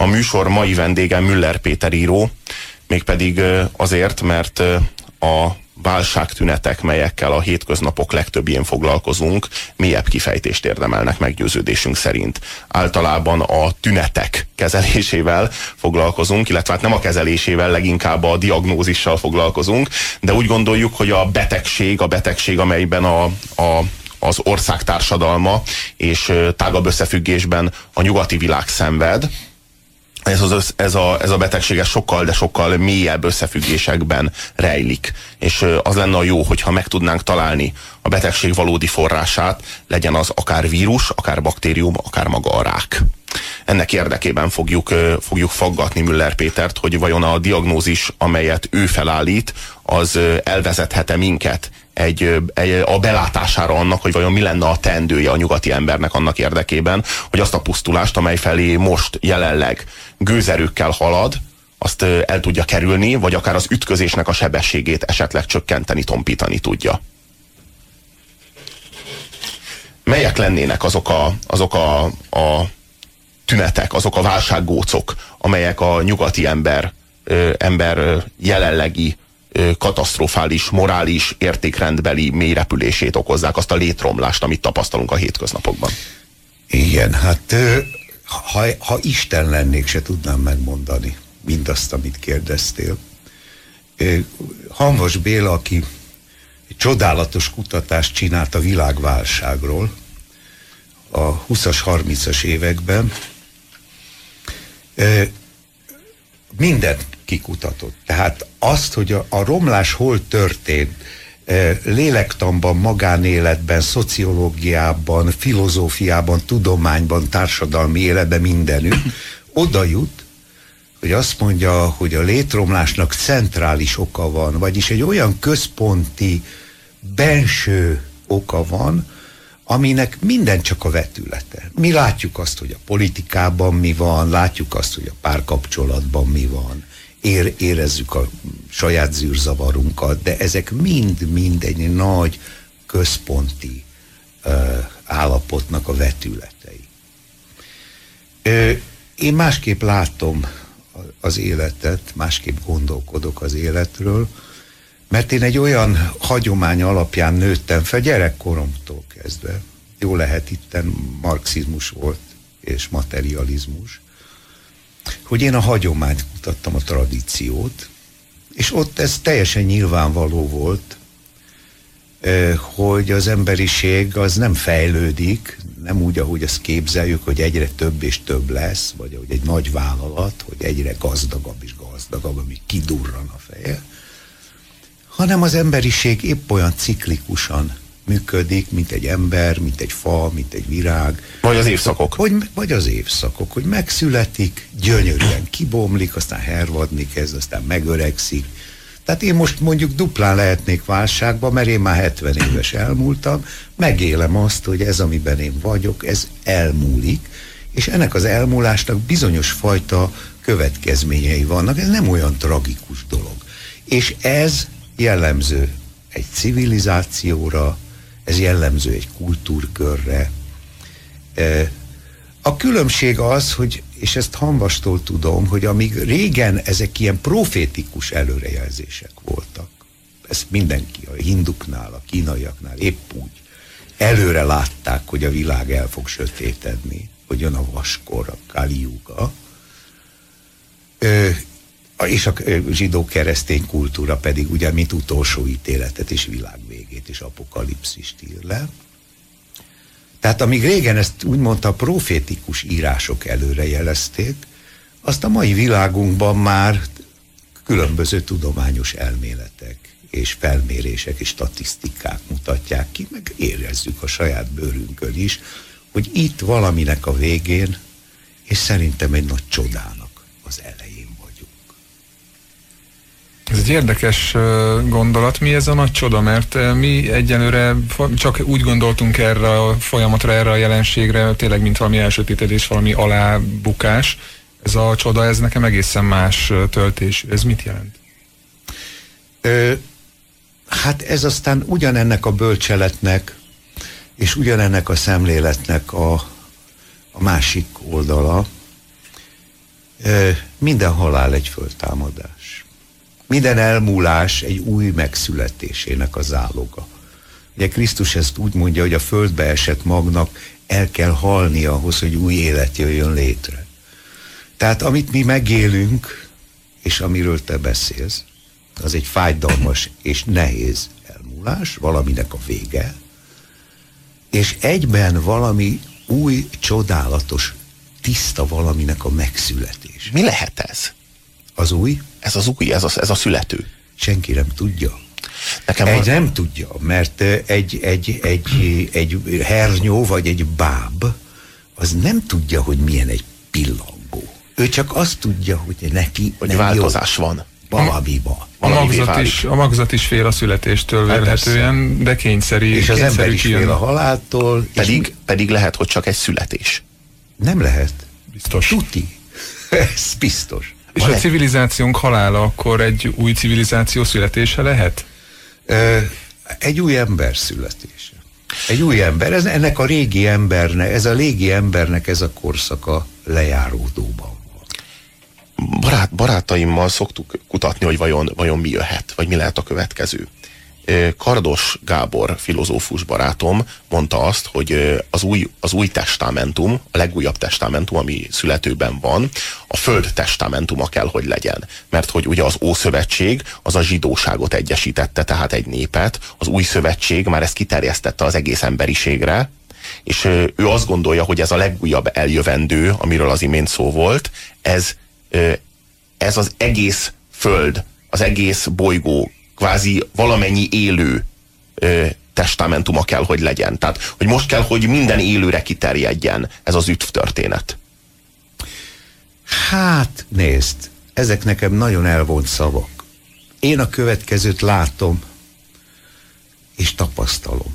A műsor mai vendége Müller Péter író, mégpedig azért, mert a válságtünetek, melyekkel a hétköznapok legtöbbjén foglalkozunk, mélyebb kifejtést érdemelnek meggyőződésünk szerint. Általában a tünetek kezelésével foglalkozunk, illetve hát nem a kezelésével, leginkább a diagnózissal foglalkozunk, de úgy gondoljuk, hogy a betegség, amelyben az ország társadalma és tágabb összefüggésben a nyugati világ szenved, ez a betegség sokkal, de sokkal mélyebb összefüggésekben rejlik. És az lenne a jó, hogyha meg tudnánk találni a betegség valódi forrását, legyen az akár vírus, akár baktérium, akár maga a rák. Ennek érdekében fogjuk faggatni Müller Pétert, hogy vajon a diagnózis, amelyet ő felállít, az elvezethet-e minket a belátására annak, hogy vajon mi lenne a teendője a nyugati embernek annak érdekében, hogy azt a pusztulást, amely felé most jelenleg gőzerőkkel halad, azt el tudja kerülni, vagy akár az ütközésnek a sebességét esetleg csökkenteni, tompítani tudja. Melyek lennének azok a tünetek, azok a válsággócok, amelyek a nyugati ember jelenlegi katasztrofális, morális, értékrendbeli mélyrepülését okozzák, azt a létromlást, amit tapasztalunk a hétköznapokban? Igen, hát ha Isten lennék, se tudnám megmondani mindazt, amit kérdeztél. Hamvas Béla, aki egy csodálatos kutatást csinált a világválságról a 20-as, 30-as években, mindent kikutatott. Tehát azt, hogy a romlás hol történt, lélektanban, magánéletben, szociológiában, filozófiában, tudományban, társadalmi életben, mindenütt, oda jut, hogy azt mondja, hogy a létromlásnak centrális oka van, vagyis egy olyan központi, benső oka van, aminek minden csak a vetülete. Mi látjuk azt, hogy a politikában mi van, látjuk azt, hogy a párkapcsolatban mi van, érezzük a saját zűrzavarunkat, de ezek mind egy nagy központi állapotnak a vetületei. Én másképp látom az életet, másképp gondolkodok az életről, mert én egy olyan hagyomány alapján nőttem fel gyerekkoromtól kezdve. Jó lehet, itten marxizmus volt és materializmus, hogy én a hagyományt kutattam, a tradíciót, és ott ez teljesen nyilvánvaló volt, hogy az emberiség az nem fejlődik, nem úgy, ahogy ezt képzeljük, hogy egyre több és több lesz, vagy ahogy egy nagy vállalat, hogy egyre gazdagabb és gazdagabb, amíg kidurran a feje, hanem az emberiség épp olyan ciklikusan működik, mint egy ember, mint egy fa, mint egy virág. Vagy az évszakok. Vagy az évszakok, hogy megszületik, gyönyörűen kibomlik, aztán hervadni kezd, aztán megöregszik. Tehát én most mondjuk duplán lehetnék válságban, mert én már 70 éves elmúltam, megélem azt, hogy ez, amiben én vagyok, ez elmúlik, és ennek az elmúlásnak bizonyos fajta következményei vannak, ez nem olyan tragikus dolog. És ez jellemző egy civilizációra, ez jellemző egy kultúrkörre. A különbség az, hogy, és ezt Hamvastól tudom, hogy amíg régen ezek ilyen profétikus előrejelzések voltak, ezt mindenki, a hinduknál, a kínaiaknál épp úgy előre látták, hogy a világ el fog sötétedni, hogy jön a vaskor, a Kali Yuga, és a zsidó-keresztény kultúra pedig ugye mint utolsó ítéletet és világvégét és apokalipszist ír le. Tehát amíg régen ezt úgymond a profétikus írások előre jelezték, azt a mai világunkban már különböző tudományos elméletek és felmérések és statisztikák mutatják ki, meg érezzük a saját bőrünkön is, hogy itt valaminek a végén, és szerintem egy nagy csodának az elején vagyunk. Ez egy érdekes gondolat. Mi ez a nagy csoda? Mert mi egyelőre csak úgy gondoltunk erre a folyamatra, erre a jelenségre, tényleg mint valami elsötétedés, valami alábukás. Ez a csoda, ez nekem egészen más töltés. Ez mit jelent? Hát ez aztán ugyanennek a bölcseletnek és ugyanennek a szemléletnek a másik oldala. Minden halál egy föltámadás. Minden elmúlás egy új megszületésének a záloga. Ugye Krisztus ezt úgy mondja, hogy a földbe esett magnak el kell halni ahhoz, hogy új élet jöjjön létre. Tehát amit mi megélünk, és amiről te beszélsz, az egy fájdalmas és nehéz elmúlás, valaminek a vége, és egyben valami új, csodálatos, tiszta valaminek a megszületés. Mi lehet ez? Az új? Ez az új, ez a születő. Senki nem tudja. Nekem nem tudja, mert egy hernyó vagy egy báb az nem tudja, hogy milyen egy pillangó. Ő csak azt tudja, hogy neki hogy változás van. Valami van. A magzat is fél a születéstől vélhetően, de kényszerű. És az ember is fél a haláltól. Pedig lehet, hogy csak egy születés. Nem lehet. Biztos. Tuti. Ez biztos. És a civilizációnk halála akkor egy új civilizáció születése lehet? Egy új ember születése. Egy új ember. Ennek a régi embernek, ez a régi embernek ez a korszaka lejáródóban van. Barátaimmal szoktuk kutatni, hogy vajon mi jöhet, vagy mi lehet a következő. Kardos Gábor filozófus barátom mondta azt, hogy az új testamentum, a legújabb testamentum, ami születőben van, a föld testamentuma kell, hogy legyen. Mert hogy ugye az Ószövetség az a zsidóságot egyesítette, tehát egy népet, az Új Szövetség már ezt kiterjesztette az egész emberiségre, és ő azt gondolja, hogy ez a legújabb eljövendő, amiről az imént szó volt, ez az egész föld, az egész bolygó, kvázi valamennyi élő testamentuma kell, hogy legyen. Tehát, hogy most kell, hogy minden élőre kiterjedjen ez az üdv történet. Hát, nézd, ezek nekem nagyon elvont szavak. Én a következőt látom, és tapasztalom.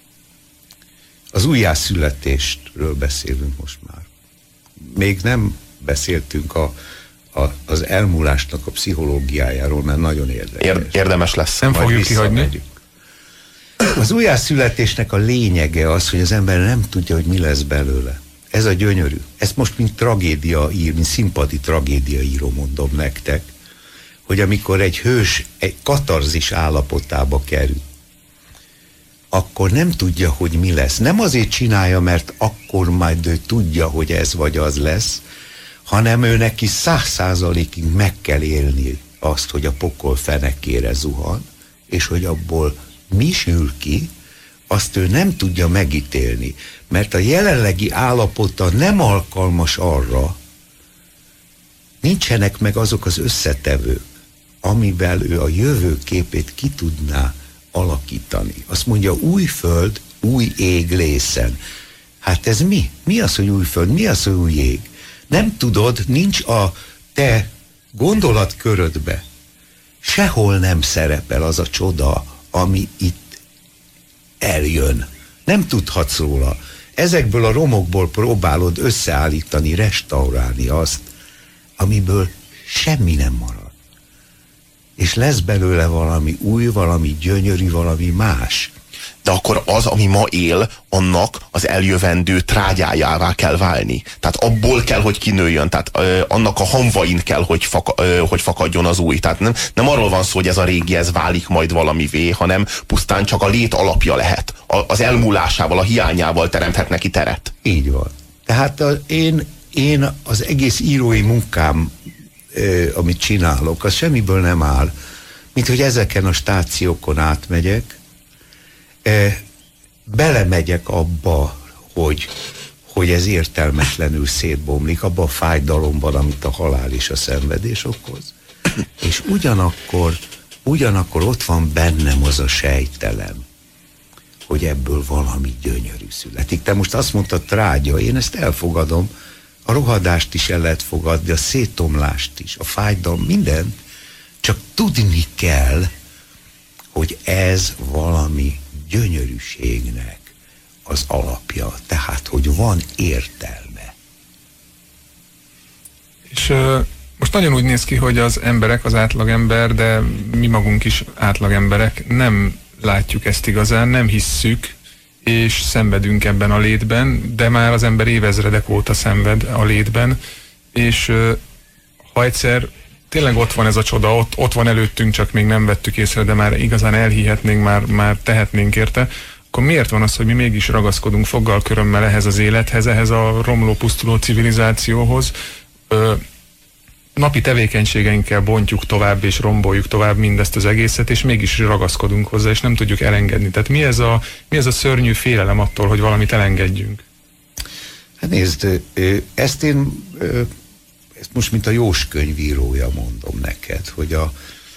Az újjászületésről beszélünk most már. Még nem beszéltünk az elmúlásnak a pszichológiájáról, mert nagyon érdekes. Érdemes lesz. Nem fogjuk kihagyni. Az újjászületésnek a lényege az, hogy az ember nem tudja, hogy mi lesz belőle. Ez a gyönyörű. Ezt most mint tragédiaíró, mint színpadi tragédiaíró mondom nektek, hogy amikor egy hős egy katarzis állapotába kerül, akkor nem tudja, hogy mi lesz. Nem azért csinálja, mert akkor majd ő tudja, hogy ez vagy az lesz, hanem ő neki 100%-ig meg kell élni azt, hogy a pokol fenekére zuhan, és hogy abból mi sül ki, azt ő nem tudja megítélni, mert a jelenlegi állapota nem alkalmas arra, nincsenek meg azok az összetevők, amivel ő a jövőképét ki tudná alakítani. Azt mondja, új föld, új ég lészen. Hát ez mi? Mi az, hogy új föld? Mi az, hogy új ég? Nem tudod, nincs a te gondolatkörödbe. Sehol nem szerepel az a csoda, ami itt eljön. Nem tudhatsz róla. Ezekből a romokból próbálod összeállítani, restaurálni azt, amiből semmi nem marad. És lesz belőle valami új, valami gyönyörű, valami más. De akkor az, ami ma él, annak az eljövendő trágyájává kell válni. Tehát abból kell, hogy kinőjön. Tehát annak a hamvain kell, hogy fakadjon az új. Tehát nem arról van szó, hogy ez a régi, ez válik majd valamivé, hanem pusztán csak a lét alapja lehet. Az elmúlásával, a hiányával teremthet neki teret. Így van. Tehát én az egész írói munkám, amit csinálok, az semmiből nem áll, mint hogy ezeken a stációkon átmegyek, belemegyek abba, hogy ez értelmetlenül szétbomlik, abba a fájdalomban, amit a halál és a szenvedés okoz. És ugyanakkor ott van bennem az a sejtelem, hogy ebből valami gyönyörű születik. Te most azt mondtad, trágya, én ezt elfogadom, a rohadást is el lehet fogadni, a szétomlást is, a fájdalom, mindent, csak tudni kell, hogy ez valami gyönyörűségnek az alapja, tehát, hogy van értelme. És most nagyon úgy néz ki, hogy az emberek, az átlagember, de mi magunk is átlagemberek, nem látjuk ezt igazán, nem hisszük, és szenvedünk ebben a létben, de már az ember évezredek óta szenved a létben, és ha egyszer tényleg ott van ez a csoda, ott van előttünk, csak még nem vettük észre, de már igazán elhihetnénk, már tehetnénk érte, akkor miért van az, hogy mi mégis ragaszkodunk foggal körömmel ehhez az élethez, ehhez a romló, pusztuló civilizációhoz, napi tevékenységeinkkel bontjuk tovább és romboljuk tovább mindezt az egészet, és mégis ragaszkodunk hozzá, és nem tudjuk elengedni. Tehát mi ez a szörnyű félelem attól, hogy valamit elengedjünk? Hát nézd, ezt most mint a jóskönyvírója mondom neked, hogy a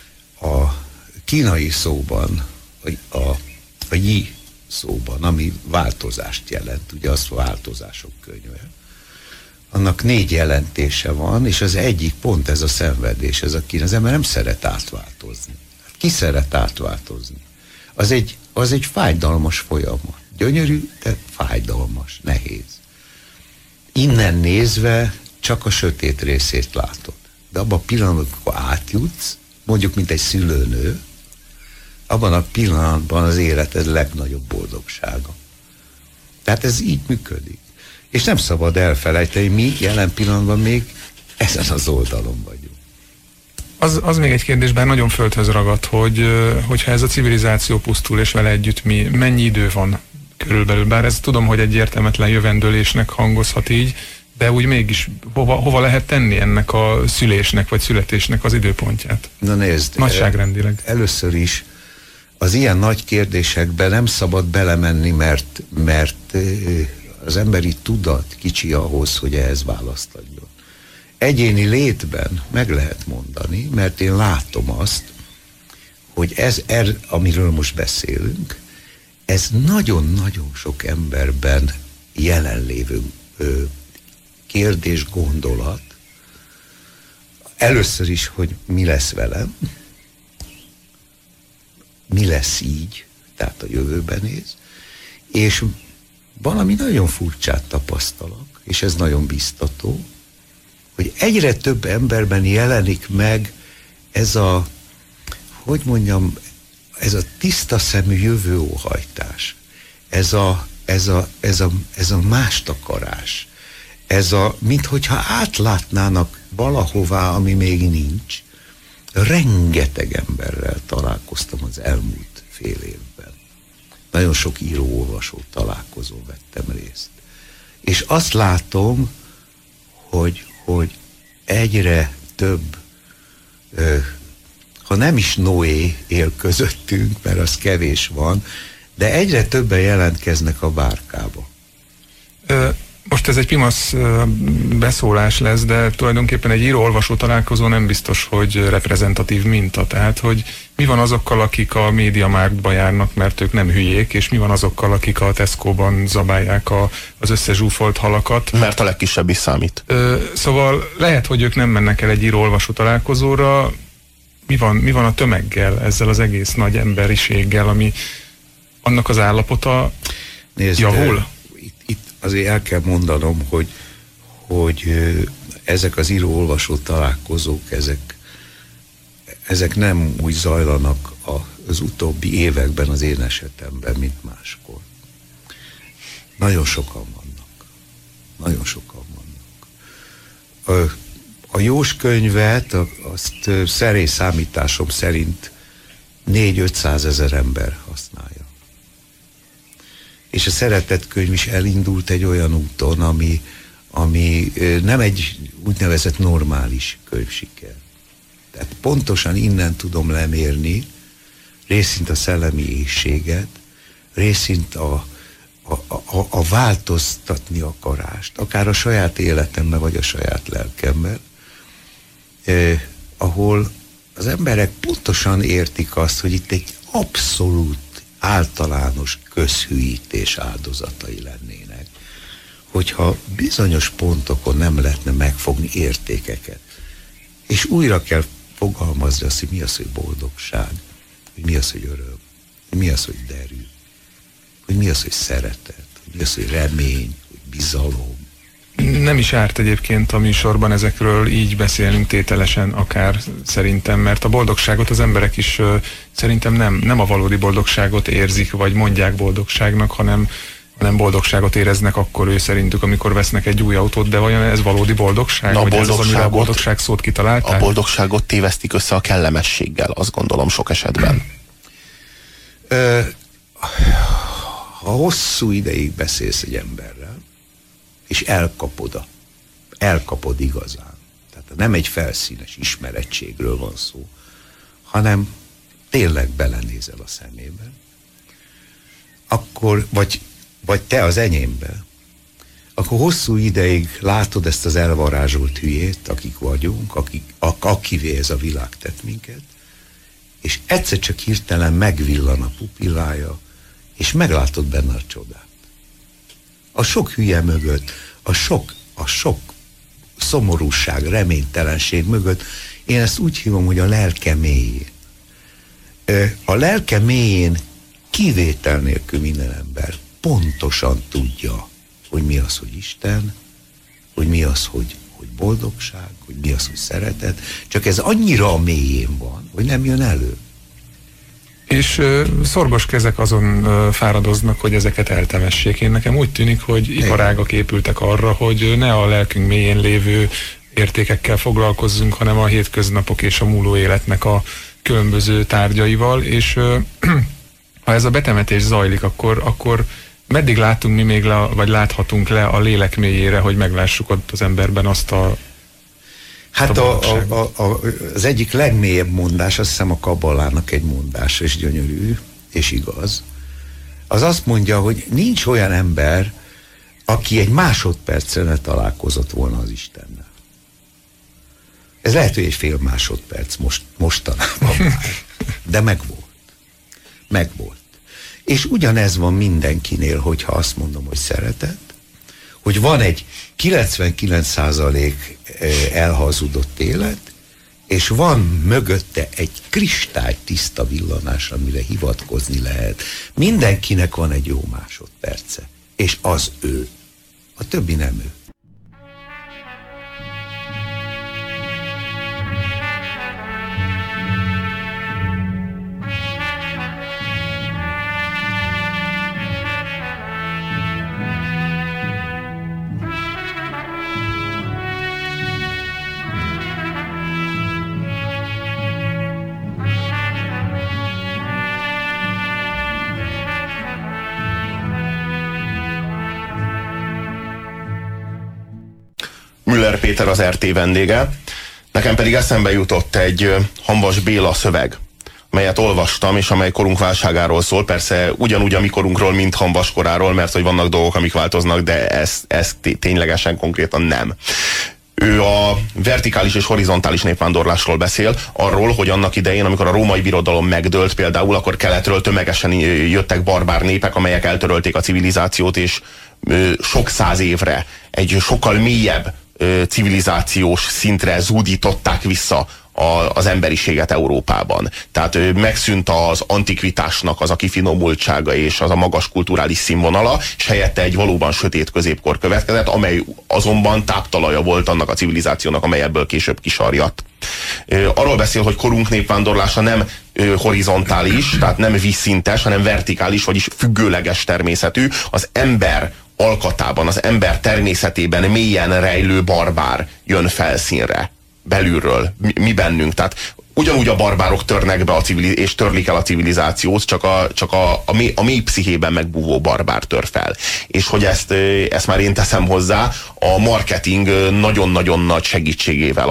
kínai szóban, a yi szóban, ami változást jelent, ugye az a változások könyve, annak 4 jelentése van, és az egyik pont ez a szenvedés, ez a kín. Az ember nem szeret átváltozni. Ki szeret átváltozni? Az egy fájdalmas folyamat. Gyönyörű, de fájdalmas, nehéz. Innen nézve csak a sötét részét látod. De abban a pillanatban, amikor átjutsz, mondjuk, mint egy szülőnő, abban a pillanatban az életed legnagyobb boldogsága. Tehát ez így működik. És nem szabad elfelejteni, mi jelen pillanatban még ezen az oldalon vagyunk. Az még egy kérdés, bár nagyon földhöz ragadt, hogyha ez a civilizáció pusztul, és vele együtt mennyi idő van körülbelül, bár ez tudom, hogy egy értelmetlen jövendőlésnek hangozhat így, de úgy mégis hova lehet tenni ennek a szülésnek, vagy születésnek az időpontját? Na nézd, nagyságrendileg. Először is az ilyen nagy kérdésekbe nem szabad belemenni, mert az emberi tudat kicsi ahhoz, hogy ehhez választ adjon. Egyéni létben meg lehet mondani, mert én látom azt, hogy amiről most beszélünk, ez nagyon-nagyon sok emberben jelenlévő kérdés, gondolat. Először is, hogy mi lesz velem, mi lesz így, tehát a jövőben néz, és valami nagyon furcsát tapasztalok, és ez nagyon biztató, hogy egyre több emberben jelenik meg ez a, hogy mondjam, ez a tiszta szemű jövőóhajtás, ez a mást akarás, minthogyha átlátnának valahová, ami még nincs. Rengeteg emberrel találkoztam az elmúlt fél évben. Nagyon sok író-olvasó találkozón vettem részt. És azt látom, hogy egyre több, ha nem is Noé él közöttünk, mert az kevés van, de egyre többen jelentkeznek a bárkába. Most ez egy pimasz beszólás lesz, de tulajdonképpen egy író-olvasó találkozó nem biztos, hogy reprezentatív minta. Tehát, hogy mi van azokkal, akik a MediaMarktba járnak, mert ők nem hülyék, és mi van azokkal, akik a Tesco-ban zabálják az összezsúfolt halakat. Mert a legkisebb is számít. Szóval lehet, hogy ők nem mennek el egy író-olvasó találkozóra. Mi van a tömeggel, ezzel az egész nagy emberiséggel, ami annak az állapota javul? Itt azért el kell mondanom, hogy ezek az író-olvasó találkozók, ezek nem úgy zajlanak az utóbbi években az én esetemben, mint máskor. Nagyon sokan vannak. Nagyon sokan vannak. A jóskönyvet, azt szerény számításom szerint 400-500 ezer ember használja. És a szeretetkönyv is elindult egy olyan úton, ami nem egy úgynevezett normális könyvsiker. Tehát pontosan innen tudom lemérni részint a szellemi éhséget, részint a változtatni akarást, akár a saját életemben, vagy a saját lelkemmel, ahol az emberek pontosan értik azt, hogy itt egy abszolút általános közhűítés áldozatai lennének, hogyha bizonyos pontokon nem lehetne megfogni értékeket. És újra kell fogalmazni azt, hogy mi az, hogy boldogság, hogy mi az, hogy öröm, hogy mi az, hogy derű, hogy mi az, hogy szeretet, hogy mi az, hogy remény, hogy bizalom. Nem is árt egyébként a műsorban ezekről így beszélünk tételesen akár szerintem, mert a boldogságot az emberek is szerintem nem a valódi boldogságot érzik, vagy mondják boldogságnak, hanem hanem boldogságot éreznek akkor ő szerintük, amikor vesznek egy új autót, de vajon ez valódi boldogság? Na, ez az, amire a boldogság szót kitalálták? A boldogságot tévesztik össze a kellemességgel, azt gondolom sok esetben. Ha hosszú ideig beszélsz egy emberrel, és elkapod igazán. Tehát nem egy felszínes ismerettségről van szó, hanem tényleg belenézel a szemébe, akkor, vagy te az enyémbe, akkor hosszú ideig látod ezt az elvarázsolt hülyét, akik vagyunk, akivé ez a világ tett minket, és egyszer csak hirtelen megvillan a pupillája, és meglátod benne a csodát. A sok hülye mögött, a sok szomorúság, reménytelenség mögött, én ezt úgy hívom, hogy a lelke mélyén. A lelke mélyén kivétel nélkül minden ember pontosan tudja, hogy mi az, hogy Isten, hogy mi az, hogy boldogság, hogy mi az, hogy szeretet, csak ez annyira a mélyén van, hogy nem jön elő. És szorgos kezek azon fáradoznak, hogy ezeket eltemessék. Én nekem úgy tűnik, hogy iparágak épültek arra, hogy ne a lelkünk mélyén lévő értékekkel foglalkozzunk, hanem a hétköznapok és a múló életnek a különböző tárgyaival, és ha ez a betemetés zajlik, akkor meddig látunk mi még vagy láthatunk le a lélek mélyére, hogy meglássuk ott az emberben azt a Hát az egyik legmélyebb mondás, azt hiszem a Kabbalának egy mondás, és gyönyörű, és igaz. Az azt mondja, hogy nincs olyan ember, aki egy másodpercre ne találkozott volna az Istennel. Ez lehet, hogy egy fél másodperc mostanában már, de megvolt. És ugyanez van mindenkinél, hogyha azt mondom, hogy szeretet, hogy van egy 99% elhazudott élet, és van mögötte egy kristálytiszta villanás, amire hivatkozni lehet. Mindenkinek van egy jó másodperce, és az ő. A többi nem ő. Müller Péter az RT vendége. Nekem pedig eszembe jutott egy Hamvas Béla szöveg, melyet olvastam, és amely korunk válságáról szól. Persze ugyanúgy a mi korunkról, mint Hamvas koráról, mert hogy vannak dolgok, amik változnak, de ez ténylegesen konkrétan nem. Ő a vertikális és horizontális népvándorlásról beszél, arról, hogy annak idején, amikor a római birodalom megdőlt például, akkor keletről tömegesen jöttek barbár népek, amelyek eltörölték a civilizációt, és sok száz évre egy sokkal mélyebb civilizációs szintre zúdították vissza az emberiséget Európában. Tehát megszűnt az antikvitásnak az a kifinomultsága és az a magas kulturális színvonala, és helyette egy valóban sötét középkor következett, amely azonban táptalaja volt annak a civilizációnak, amely ebből később kisarjadt. Arról beszél, hogy korunk népvándorlása nem horizontális, tehát nem vízszintes, hanem vertikális, vagyis függőleges természetű. Az ember alkatában, az ember természetében mélyen rejlő barbár jön felszínre, belülről, mi bennünk. Tehát ugyanúgy a barbárok törnek be és törlik el a civilizációt, csak a mély pszichében megbúvó barbár tör fel. És hogy ezt már én teszem hozzá, a marketing nagyon-nagyon nagy segítségével,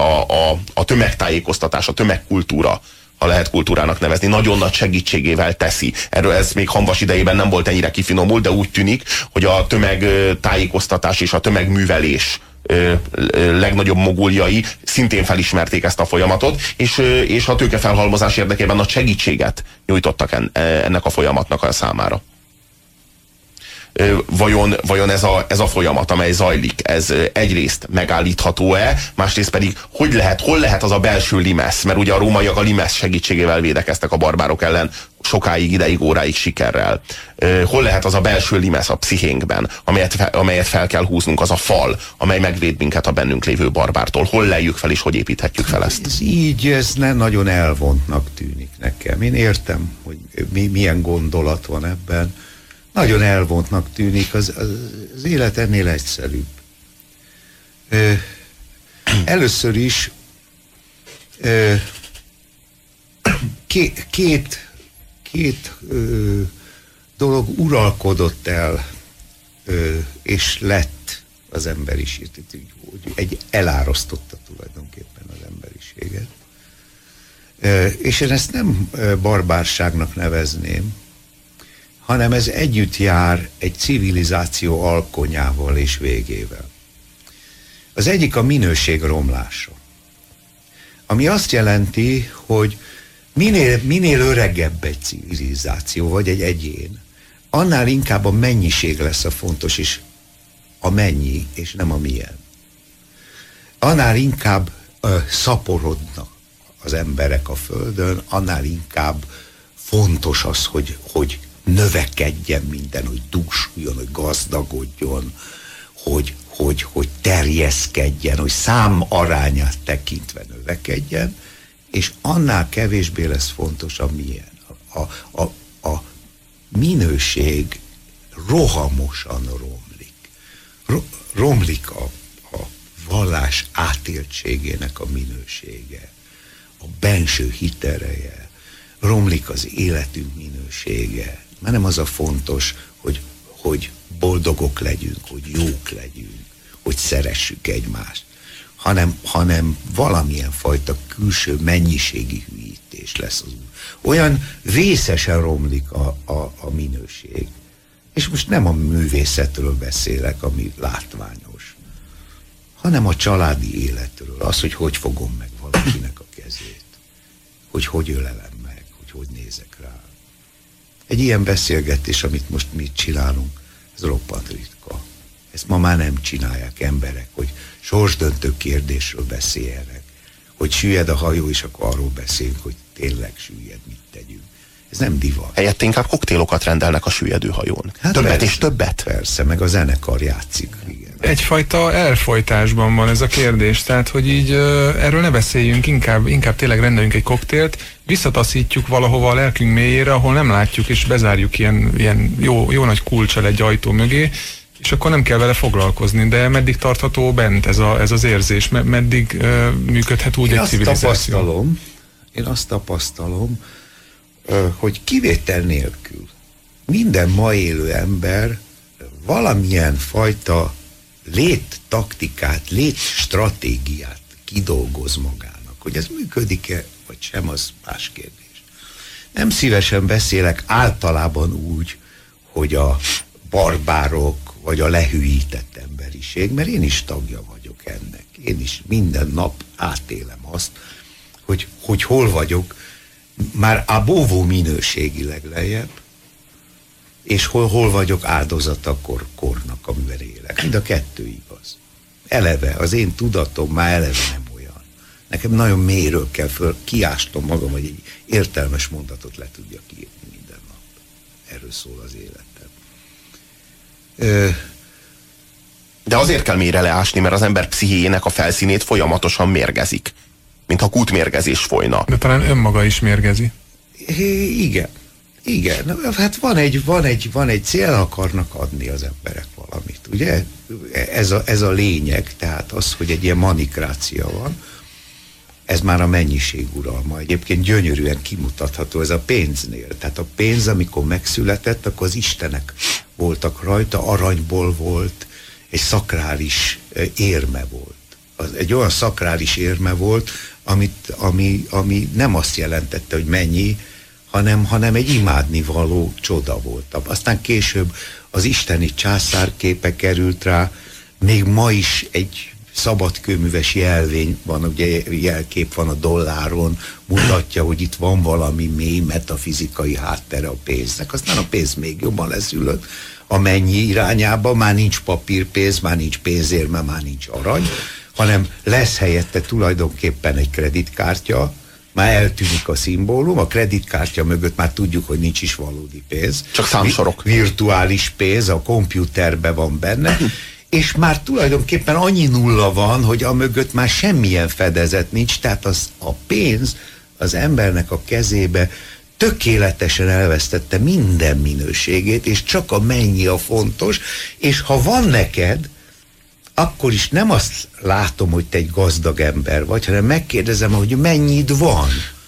a tömegtájékoztatás, a tömegkultúra, ha lehet kultúrának nevezni, nagyon nagy segítségével teszi. Erről ez még Hamvas idejében nem volt ennyire kifinomult, de úgy tűnik, hogy a tömegtájékoztatás és a tömegművelés legnagyobb moguljai szintén felismerték ezt a folyamatot, és a tőkefelhalmozás érdekében nagy segítséget nyújtottak ennek a folyamatnak a számára. Vajon ez a folyamat, amely zajlik, ez egyrészt megállítható-e, másrészt pedig hol lehet az a belső limesz, mert ugye a rómaiak a limesz segítségével védekeztek a barbárok ellen sokáig, ideig, óráig sikerrel. Hol lehet az a belső limesz a pszichénkben, amelyet fel kell húznunk, az a fal, amely megvéd minket a bennünk lévő barbártól? Hol lejjük fel, és hogy építhetjük fel ezt? Ez nem nagyon elvontnak tűnik nekem. Én értem, hogy milyen gondolat van ebben, nagyon elvontnak tűnik, az élet ennél egyszerűbb. Először is két dolog uralkodott el, és lett az emberiség, egy elárasztotta tulajdonképpen az emberiséget. És én ezt nem barbárságnak nevezném, hanem ez együtt jár egy civilizáció alkonyával és végével. Az egyik a minőség romlása, ami azt jelenti, hogy minél öregebb egy civilizáció, vagy egy egyén, annál inkább a mennyiség lesz a fontos, és a mennyi, és nem a milyen. Annál inkább szaporodnak az emberek a földön, annál inkább fontos az, hogy növekedjen minden, hogy dúsuljon, hogy gazdagodjon, hogy terjeszkedjen, hogy szám arányát tekintve növekedjen, és annál kevésbé lesz fontos a milyen. A minőség rohamosan romlik. Romlik a vallás átéltségének a minősége, a benső hitereje, romlik az életünk minősége. Már nem az a fontos, hogy boldogok legyünk, hogy jók legyünk, hogy szeressük egymást, hanem valamilyen fajta külső mennyiségi hűítés lesz az úr. Olyan vészesen romlik a minőség. És most nem a művészetről beszélek, ami látványos, hanem a családi életről, az, hogy fogom meg valakinek a kezét, hogy ölelem meg, hogy nézek rá. Egy ilyen beszélgetés, amit most mi csinálunk, ez roppant ritka. Ezt ma már nem csinálják emberek, hogy sorsdöntő kérdésről beszéljenek, hogy süllyed a hajó, és akkor arról beszélünk, hogy tényleg süllyed, mit tegyünk. Ez nem divat. Helyette inkább koktélokat rendelnek a süllyedő hajón. Hát többet persze, és többet. Persze, meg a zenekar játszik. Igen. Egyfajta elfojtásban van ez a kérdés, tehát hogy így erről ne beszéljünk, inkább tényleg rendeljünk egy koktélt, visszataszítjuk valahova a lelkünk mélyére, ahol nem látjuk, és bezárjuk ilyen jó nagy kulccsal egy ajtó mögé, és akkor nem kell vele foglalkozni, de meddig tartható bent ez az érzés, meddig működhet úgy egy civilizáció? Én azt tapasztalom, hogy kivétel nélkül minden ma élő ember valamilyen fajta léttaktikát, létstratégiát kidolgoz magának. Hogy ez működik-e, vagy sem, az más kérdés. Nem szívesen beszélek általában úgy, hogy a barbárok, vagy a lehűített emberiség, mert én is tagja vagyok ennek. Én is minden nap átélem azt, hogy hol vagyok, már a bóvó minőségileg lejjebb, és hol vagyok áldozata kornak, amivel élek. Mind a kettő igaz. Eleve, az én tudatom már eleve nem olyan. Nekem nagyon mélyről kell kiástom magam, hogy egy értelmes mondatot le tudjak írni minden nap. Erről szól az életem. De azért kell mélyre leásni, mert az ember pszichéjének a felszínét folyamatosan mérgezik. Mintha kútmérgezés folyna. De talán önmaga is mérgezi. Igen. Hát van egy cél, akarnak adni az emberek valamit, ugye? Ez a lényeg, tehát az, hogy egy ilyen manikrácia van, ez már a mennyiség uralma. Egyébként gyönyörűen kimutatható ez a pénznél. Tehát a pénz, amikor megszületett, akkor az istenek voltak rajta, aranyból volt, egy szakrális érme volt. Egy olyan szakrális érme volt, ami nem azt jelentette, hogy mennyi, hanem egy imádnivaló csoda volt. Aztán később az isteni császárképe került rá, még ma is egy szabadkőműves jelvény van, ugye jelkép van a dolláron, mutatja, hogy itt van valami mély metafizikai háttere a pénznek. Aztán a pénz még jobban leszűlött a mennyi irányába, már nincs papírpénz, már nincs pénzérme, már nincs arany, hanem lesz helyette tulajdonképpen egy kreditkártya, már eltűnik a szimbólum, a kreditkártya mögött már tudjuk, hogy nincs is valódi pénz. Csak számsorok. Virtuális pénz, a kompjúterben van benne, és már tulajdonképpen annyi nulla van, hogy a mögött már semmilyen fedezet nincs, tehát a pénz az embernek a kezébe tökéletesen elvesztette minden minőségét, és csak a mennyi a fontos, és ha van neked, akkor is nem azt látom, hogy te egy gazdag ember vagy, hanem megkérdezem, hogy mennyit van.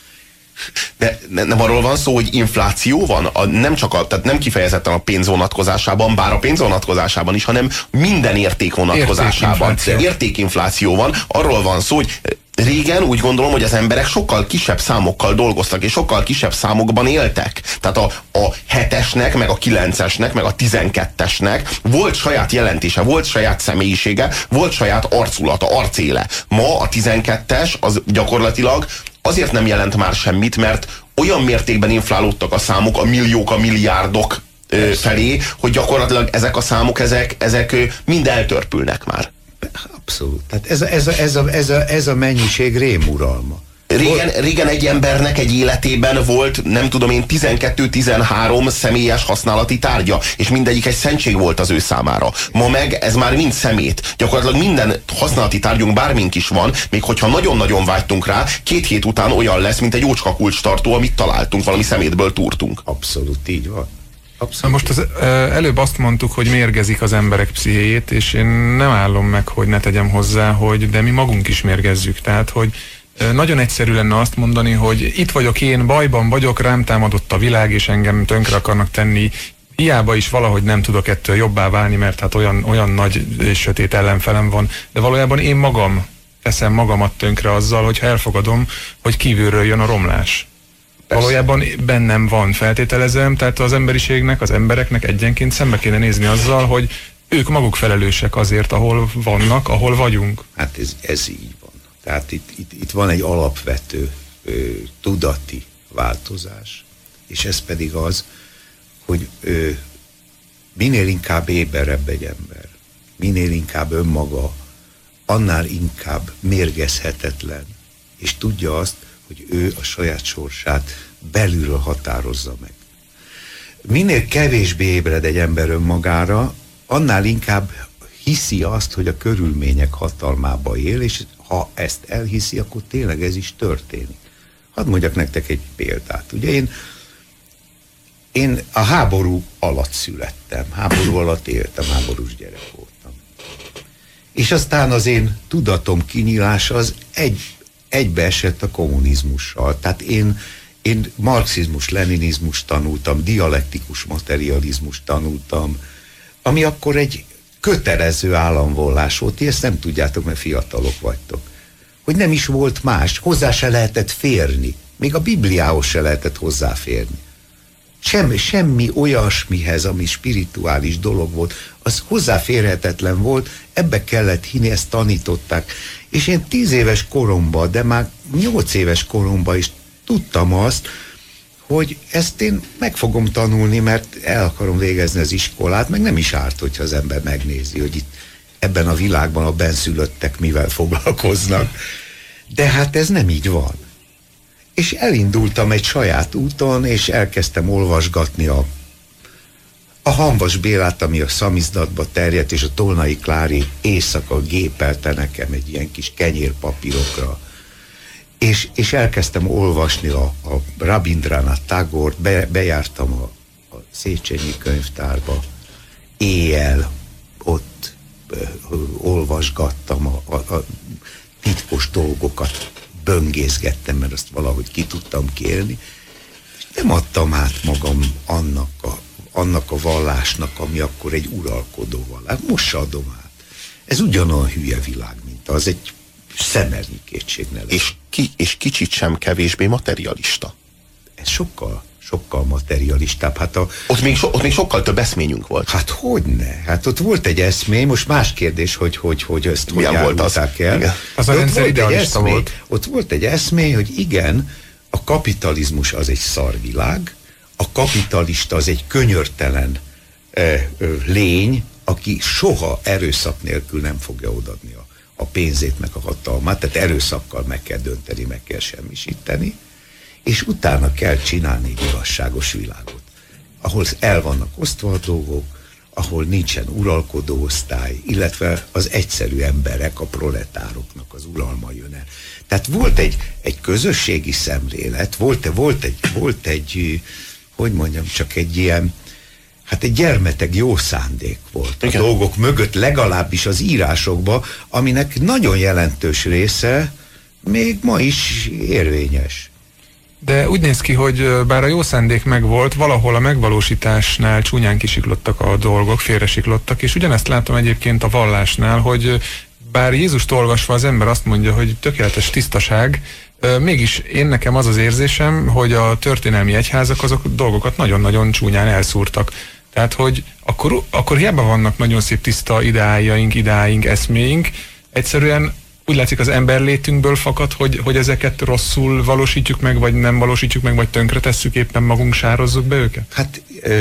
De nem arról van szó, hogy infláció van? Tehát nem kifejezetten a pénz vonatkozásában, bár a pénz vonatkozásában is, hanem minden érték vonatkozásában. Értékinfláció van. Arról van szó, hogy régen úgy gondolom, hogy az emberek sokkal kisebb számokkal dolgoztak, és sokkal kisebb számokban éltek. Tehát a 7-esnek, meg a 9-esnek, meg a 12-esnek volt saját jelentése, volt saját személyisége, volt saját arculata, arcéle. Ma a 12-es az gyakorlatilag azért nem jelent már semmit, mert olyan mértékben inflálódtak a számok, a milliók, a milliárdok felé, hogy gyakorlatilag ezek a számok, ezek mind eltörpülnek már. Abszolút. Tehát ez a mennyiség rémuralma. Régen egy embernek egy életében volt, nem tudom én, 12-13 személyes használati tárgya, és mindegyik egy szentség volt az ő számára. Ma meg ez már mind szemét. Gyakorlatilag minden használati tárgyunk, bármink is van, még hogyha nagyon-nagyon vágytunk rá, 2 hét után olyan lesz, mint egy ócskakulcstartó, amit találtunk, valami szemétből túrtunk. Abszolút így van. Abszolút. Most előbb azt mondtuk, hogy mérgezik az emberek pszichéjét, és én nem állom meg, hogy ne tegyem hozzá, hogy de mi magunk is mérgezzük. Tehát, hogy nagyon egyszerű lenne azt mondani, hogy itt vagyok én, bajban vagyok, rám támadott a világ, és engem tönkre akarnak tenni. Hiába is valahogy nem tudok ettől jobbá válni, mert hát olyan nagy és sötét ellenfelem van. De valójában én magam teszem magamat tönkre azzal, hogyha elfogadom, hogy kívülről jön a romlás. Persze. Valójában bennem van, feltételezem, tehát az emberiségnek, az embereknek egyenként szembe kéne nézni azzal, hogy ők maguk felelősek azért, ahol vannak, ahol vagyunk. Hát ez így van. Tehát itt van egy alapvető tudati változás, és ez pedig az, hogy minél inkább éberebb egy ember, minél inkább önmaga, annál inkább mérgezhetetlen, és tudja azt, hogy ő a saját sorsát belülről határozza meg. Minél kevésbé ébred egy ember önmagára, annál inkább hiszi azt, hogy a körülmények hatalmába él, és ha ezt elhiszi, akkor tényleg ez is történik. Hadd mondjak nektek egy példát. Ugye én a háború alatt születtem, háború alatt éltem, háborús gyerek voltam. És aztán az én tudatom kinyílása az egybeesett a kommunizmussal. Tehát én marxizmus, leninizmus tanultam, dialektikus materializmus tanultam, ami akkor egy kötelező államvallás volt. Ti ezt nem tudjátok, mert fiatalok vagytok. Hogy nem is volt más, hozzá se lehetett férni. Még a Bibliához se lehetett hozzáférni. Semmi olyasmihez, ami spirituális dolog volt, az hozzáférhetetlen volt, ebbe kellett hinni, ezt tanították. És én 10 éves koromban, de már 8 éves koromban is tudtam azt, hogy ezt én meg fogom tanulni, mert el akarom végezni az iskolát, meg nem is árt, hogyha az ember megnézi, hogy itt ebben a világban a benszülöttek mivel foglalkoznak. De hát ez nem így van. És elindultam egy saját úton, és elkezdtem olvasgatni a Hamvas Bélát, ami a szamizdatba terjedt, és a Tolnai Klári éjszaka gépelte nekem egy ilyen kis kenyérpapírokra. És elkezdtem olvasni a Rabindranath Tagore-t, bejártam a Széchenyi könyvtárba, éjjel ott olvasgattam a titkos dolgokat, böngészgettem, mert azt valahogy ki tudtam kérni, és nem adtam át magam annak a vallásnak, ami akkor egy uralkodó vallás. Most se adom át. Ez ugyanolyan hülye világ, mint az, egy szemernyi kétség ne lesz. És kicsit sem kevésbé materialista. Ez sokkal materialistább. Hát ott még sokkal több eszményünk volt. Hát hogyne? Hát ott volt egy eszmény, most más kérdés, hogy ezt hogy járulták el. Igen. Az a rendszer idealista volt. Ott volt egy eszmény, hogy igen, a kapitalizmus az egy szarvilág, a kapitalista az egy könyörtelen lény, aki soha erőszak nélkül nem fogja odaadni a pénzét, meg a hatalmát, tehát erőszakkal meg kell dönteni, meg kell semmisíteni, és utána kell csinálni egy igazságos világot, ahol el vannak osztva a dolgok, ahol nincsen uralkodó osztály, illetve az egyszerű emberek, a proletároknak az uralma jön el. Tehát volt egy közösségi szemlélet, volt egy, hogy mondjam, csak egy ilyen, hát egy gyermeteg jó szándék volt a dolgok mögött, legalábbis az írásokban, aminek nagyon jelentős része még ma is érvényes. De úgy néz ki, hogy bár a jó szándék megvolt, valahol a megvalósításnál csúnyán kisiklottak a dolgok, félresiklottak, és ugyanezt látom egyébként a vallásnál, hogy bár Jézust olvasva az ember azt mondja, hogy tökéletes tisztaság, mégis nekem az az érzésem, hogy a történelmi egyházak azok dolgokat nagyon-nagyon csúnyán elszúrtak. Tehát, hogy akkor hiába vannak nagyon szép tiszta ideáink, eszméink, egyszerűen úgy látszik az emberlétünkből fakad, hogy ezeket rosszul valósítjuk meg, vagy nem valósítjuk meg, vagy tönkretesszük, éppen magunk sározzuk be őket? Hát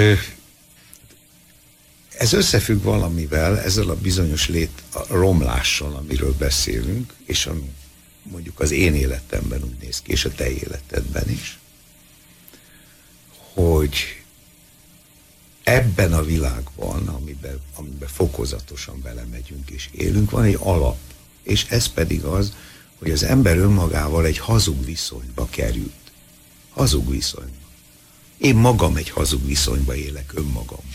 ez összefügg valamivel, ezzel a bizonyos romlással, amiről beszélünk, és ami mondjuk az én életemben úgy néz ki, és a te életedben is, hogy ebben a világban, amiben fokozatosan belemegyünk és élünk, van egy alap, és ez pedig az, hogy az ember önmagával egy hazug viszonyba került. Hazug viszonyba. Én magam egy hazug viszonyba élek önmagammal.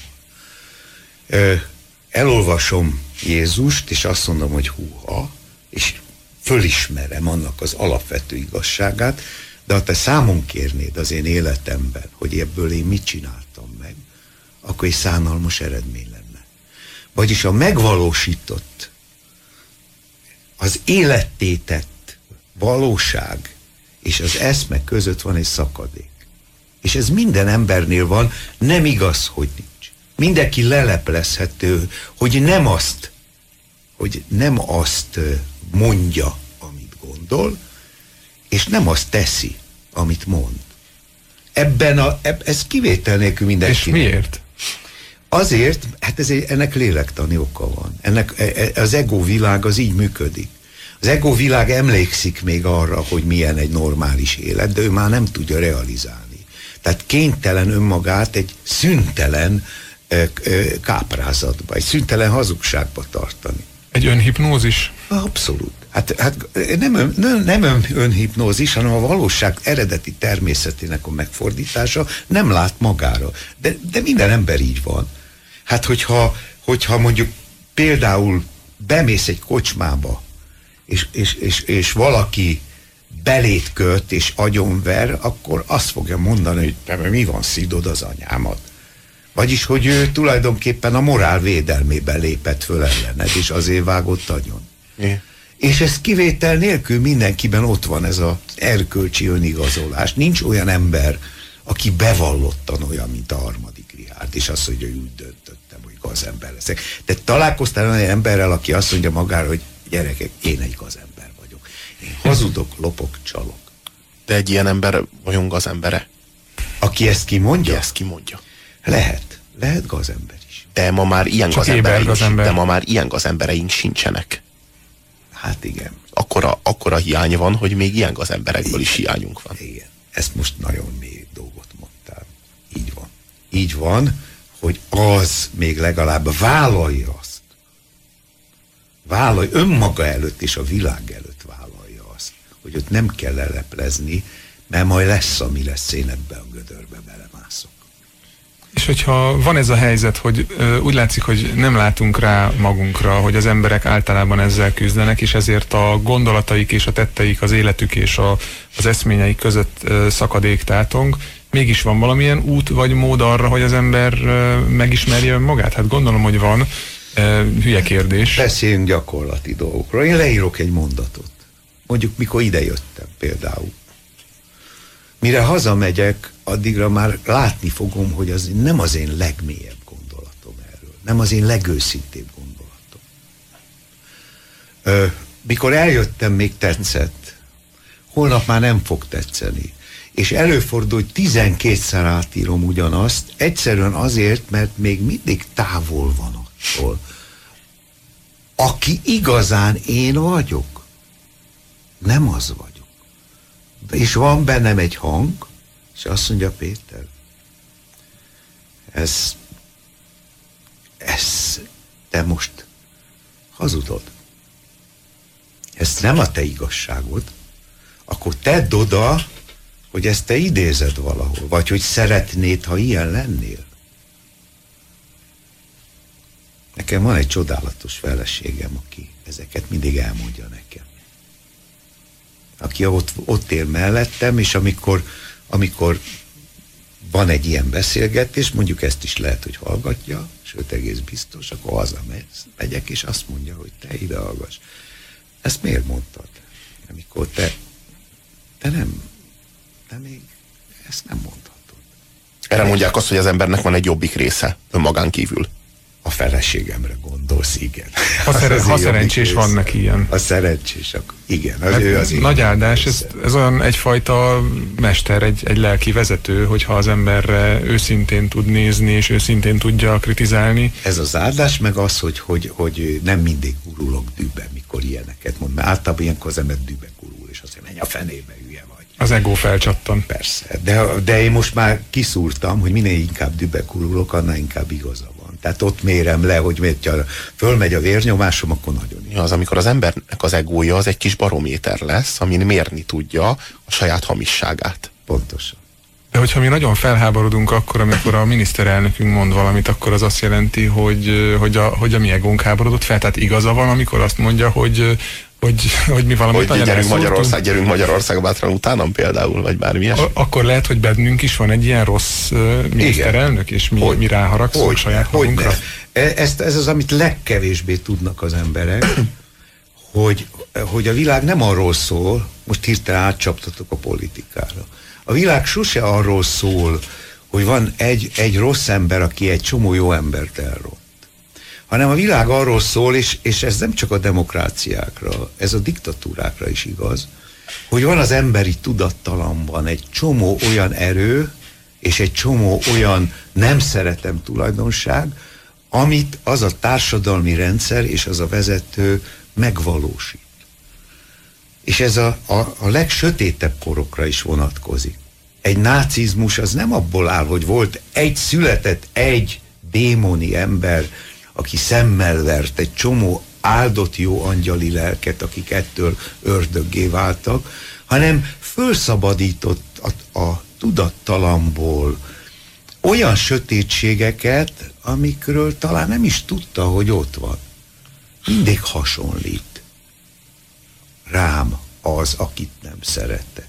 Elolvasom Jézust, és azt mondom, hogy húha, és fölismerem annak az alapvető igazságát, de ha te számon kérnéd az én életemben, hogy ebből én mit csináltam meg, akkor egy szánalmas eredmény lenne. Vagyis a megvalósított, az élettétett valóság és az eszme között van egy szakadék. És ez minden embernél van, nem igaz, hogy nincs. Mindenki leleplezhető, hogy nem azt mondja, amit gondol, és nem azt teszi, amit mond. Ez kivétel nélkül mindenki. És miért? Azért, hát ennek lélektani oka van. Az ego világ az így működik. Az ego világ emlékszik még arra, hogy milyen egy normális élet, de ő már nem tudja realizálni. Tehát kénytelen önmagát egy szüntelen káprázatba, egy szüntelen hazugságba tartani. Egy önhipnózis? Abszolút. Hát nem önhipnózis, hanem a valóság eredeti természetének a megfordítása, nem lát magára. De minden ember így van. Hát hogyha mondjuk például bemész egy kocsmába, és valaki belét köt és agyonver, akkor azt fogja mondani, hogy mi van, szidod az anyámat. Vagyis, hogy ő tulajdonképpen a morál védelmében lépett föl ellened, és azért vágott agyon. Yeah. És ez kivétel nélkül mindenkiben ott van ez az erkölcsi önigazolás. Nincs olyan ember, aki bevallottan olyan, mint a harmadik Richárd, és azt mondja, hogy úgy döntöttem, hogy gazember leszek. Te találkoztál olyan emberrel, aki azt mondja magára, hogy gyerekek, én egy gazember vagyok. Én hazudok, lopok, csalok. De egy ilyen ember vajon gazembere? Aki ezt kimondja? Aki ezt kimondja. Lehet gazember is. De ma már ilyen gazembereink sincsenek. Hát igen. Akkora hiány van, hogy még ilyen gazemberekből is hiányunk van. Igen. Ezt most nagyon mély dolgot mondtál. Így van. Így van, hogy az még legalább vállalja azt. Vállalja önmaga előtt és a világ előtt vállalja azt, hogy ott nem kell leleplezni, mert majd lesz, ami lesz, én ebbe a gödörbe belemászok. És hogyha van ez a helyzet, hogy úgy látszik, hogy nem látunk rá magunkra, hogy az emberek általában ezzel küzdenek, és ezért a gondolataik és a tetteik, az életük és az eszményeik között szakadék tátong, mégis van valamilyen út vagy mód arra, hogy az ember megismerje önmagát? Hát gondolom, hogy van. Hülye kérdés. Beszéljünk gyakorlati dolgokról. Én leírok egy mondatot. Mondjuk, mikor idejöttem például. Mire hazamegyek, addigra már látni fogom, hogy az nem az én legmélyebb gondolatom erről. Nem az én legőszintébb gondolatom. Mikor eljöttem, még tetszett. Holnap már nem fog tetszeni. És előfordul, hogy 12-szer átírom ugyanazt, egyszerűen azért, mert még mindig távol van attól, aki igazán én vagyok. Nem az vagyok. És van bennem egy hang, és azt mondja, Péter, te most hazudod. Ez nem a te igazságod, akkor tedd oda, hogy ezt te idézed valahol, vagy hogy szeretnéd, ha ilyen lennél. Nekem van egy csodálatos feleségem, aki ezeket mindig elmondja nekem. Aki ott él mellettem, és amikor van egy ilyen beszélgetés, mondjuk ezt is lehet, hogy hallgatja, sőt egész biztos, akkor hazamegyek, és azt mondja, hogy te ide hallgass. Ezt miért mondtad? Amikor te még ezt nem mondhatod. Erre mondják azt, hogy az embernek van egy jobbik része önmagán kívül. A feleségemre gondolsz, igen. Ha szerencsés van neki ilyen. A szerencsés, igen. Az nagy áldás, ez olyan egyfajta mester, egy lelki vezető, hogyha az emberre őszintén tud nézni, és őszintén tudja kritizálni. Ez az áldás, meg az, hogy nem mindig gurulok dűbe, mikor ilyeneket mond, mert általában ilyenkor az ember dűbe gurul, és azt mondja, menj a fenébe, hülye vagy. Az ego felcsattan. Persze, de én most már kiszúrtam, hogy minél inkább dűbe gurulok, annál inkább igaza van. Tehát ott mérem le, hogy ha fölmegy a vérnyomásom, akkor nagyon jó. Ja, az, amikor az embernek az egója az egy kis barométer lesz, amin mérni tudja a saját hamisságát. Pontosan. De hogyha mi nagyon felháborodunk akkor, amikor a miniszterelnökünk mond valamit, akkor az azt jelenti, hogy a mi egónk háborodott fel. Tehát igaza van, amikor azt mondja, hogy mi valamit nagyon elszóltunk. Gyerünk Magyarország bátran utánam például, vagy bármi ilyesmi. Akkor lehet, hogy bennünk is van egy ilyen rossz miniszterelnök, és mi ráharagszunk saját magunkra. Ez az, amit legkevésbé tudnak az emberek, hogy a világ nem arról szól, most hirtelen átcsaptatok a politikára. A világ sose arról szól, hogy van egy rossz ember, aki egy csomó jó embert elront. Hanem a világ arról szól, és ez nem csak a demokráciákra, ez a diktatúrákra is igaz, hogy van az emberi tudattalamban egy csomó olyan erő, és egy csomó olyan nem szeretem tulajdonság, amit az a társadalmi rendszer és az a vezető megvalósít. És ez a legsötétebb korokra is vonatkozik. Egy nácizmus az nem abból áll, hogy volt született egy démoni ember, aki szemmel vert egy csomó áldott jó angyali lelket, akik ettől ördöggé váltak, hanem fölszabadított a tudattalamból olyan sötétségeket, amikről talán nem is tudta, hogy ott van. Mindig hasonlít rám az, akit nem szeretek.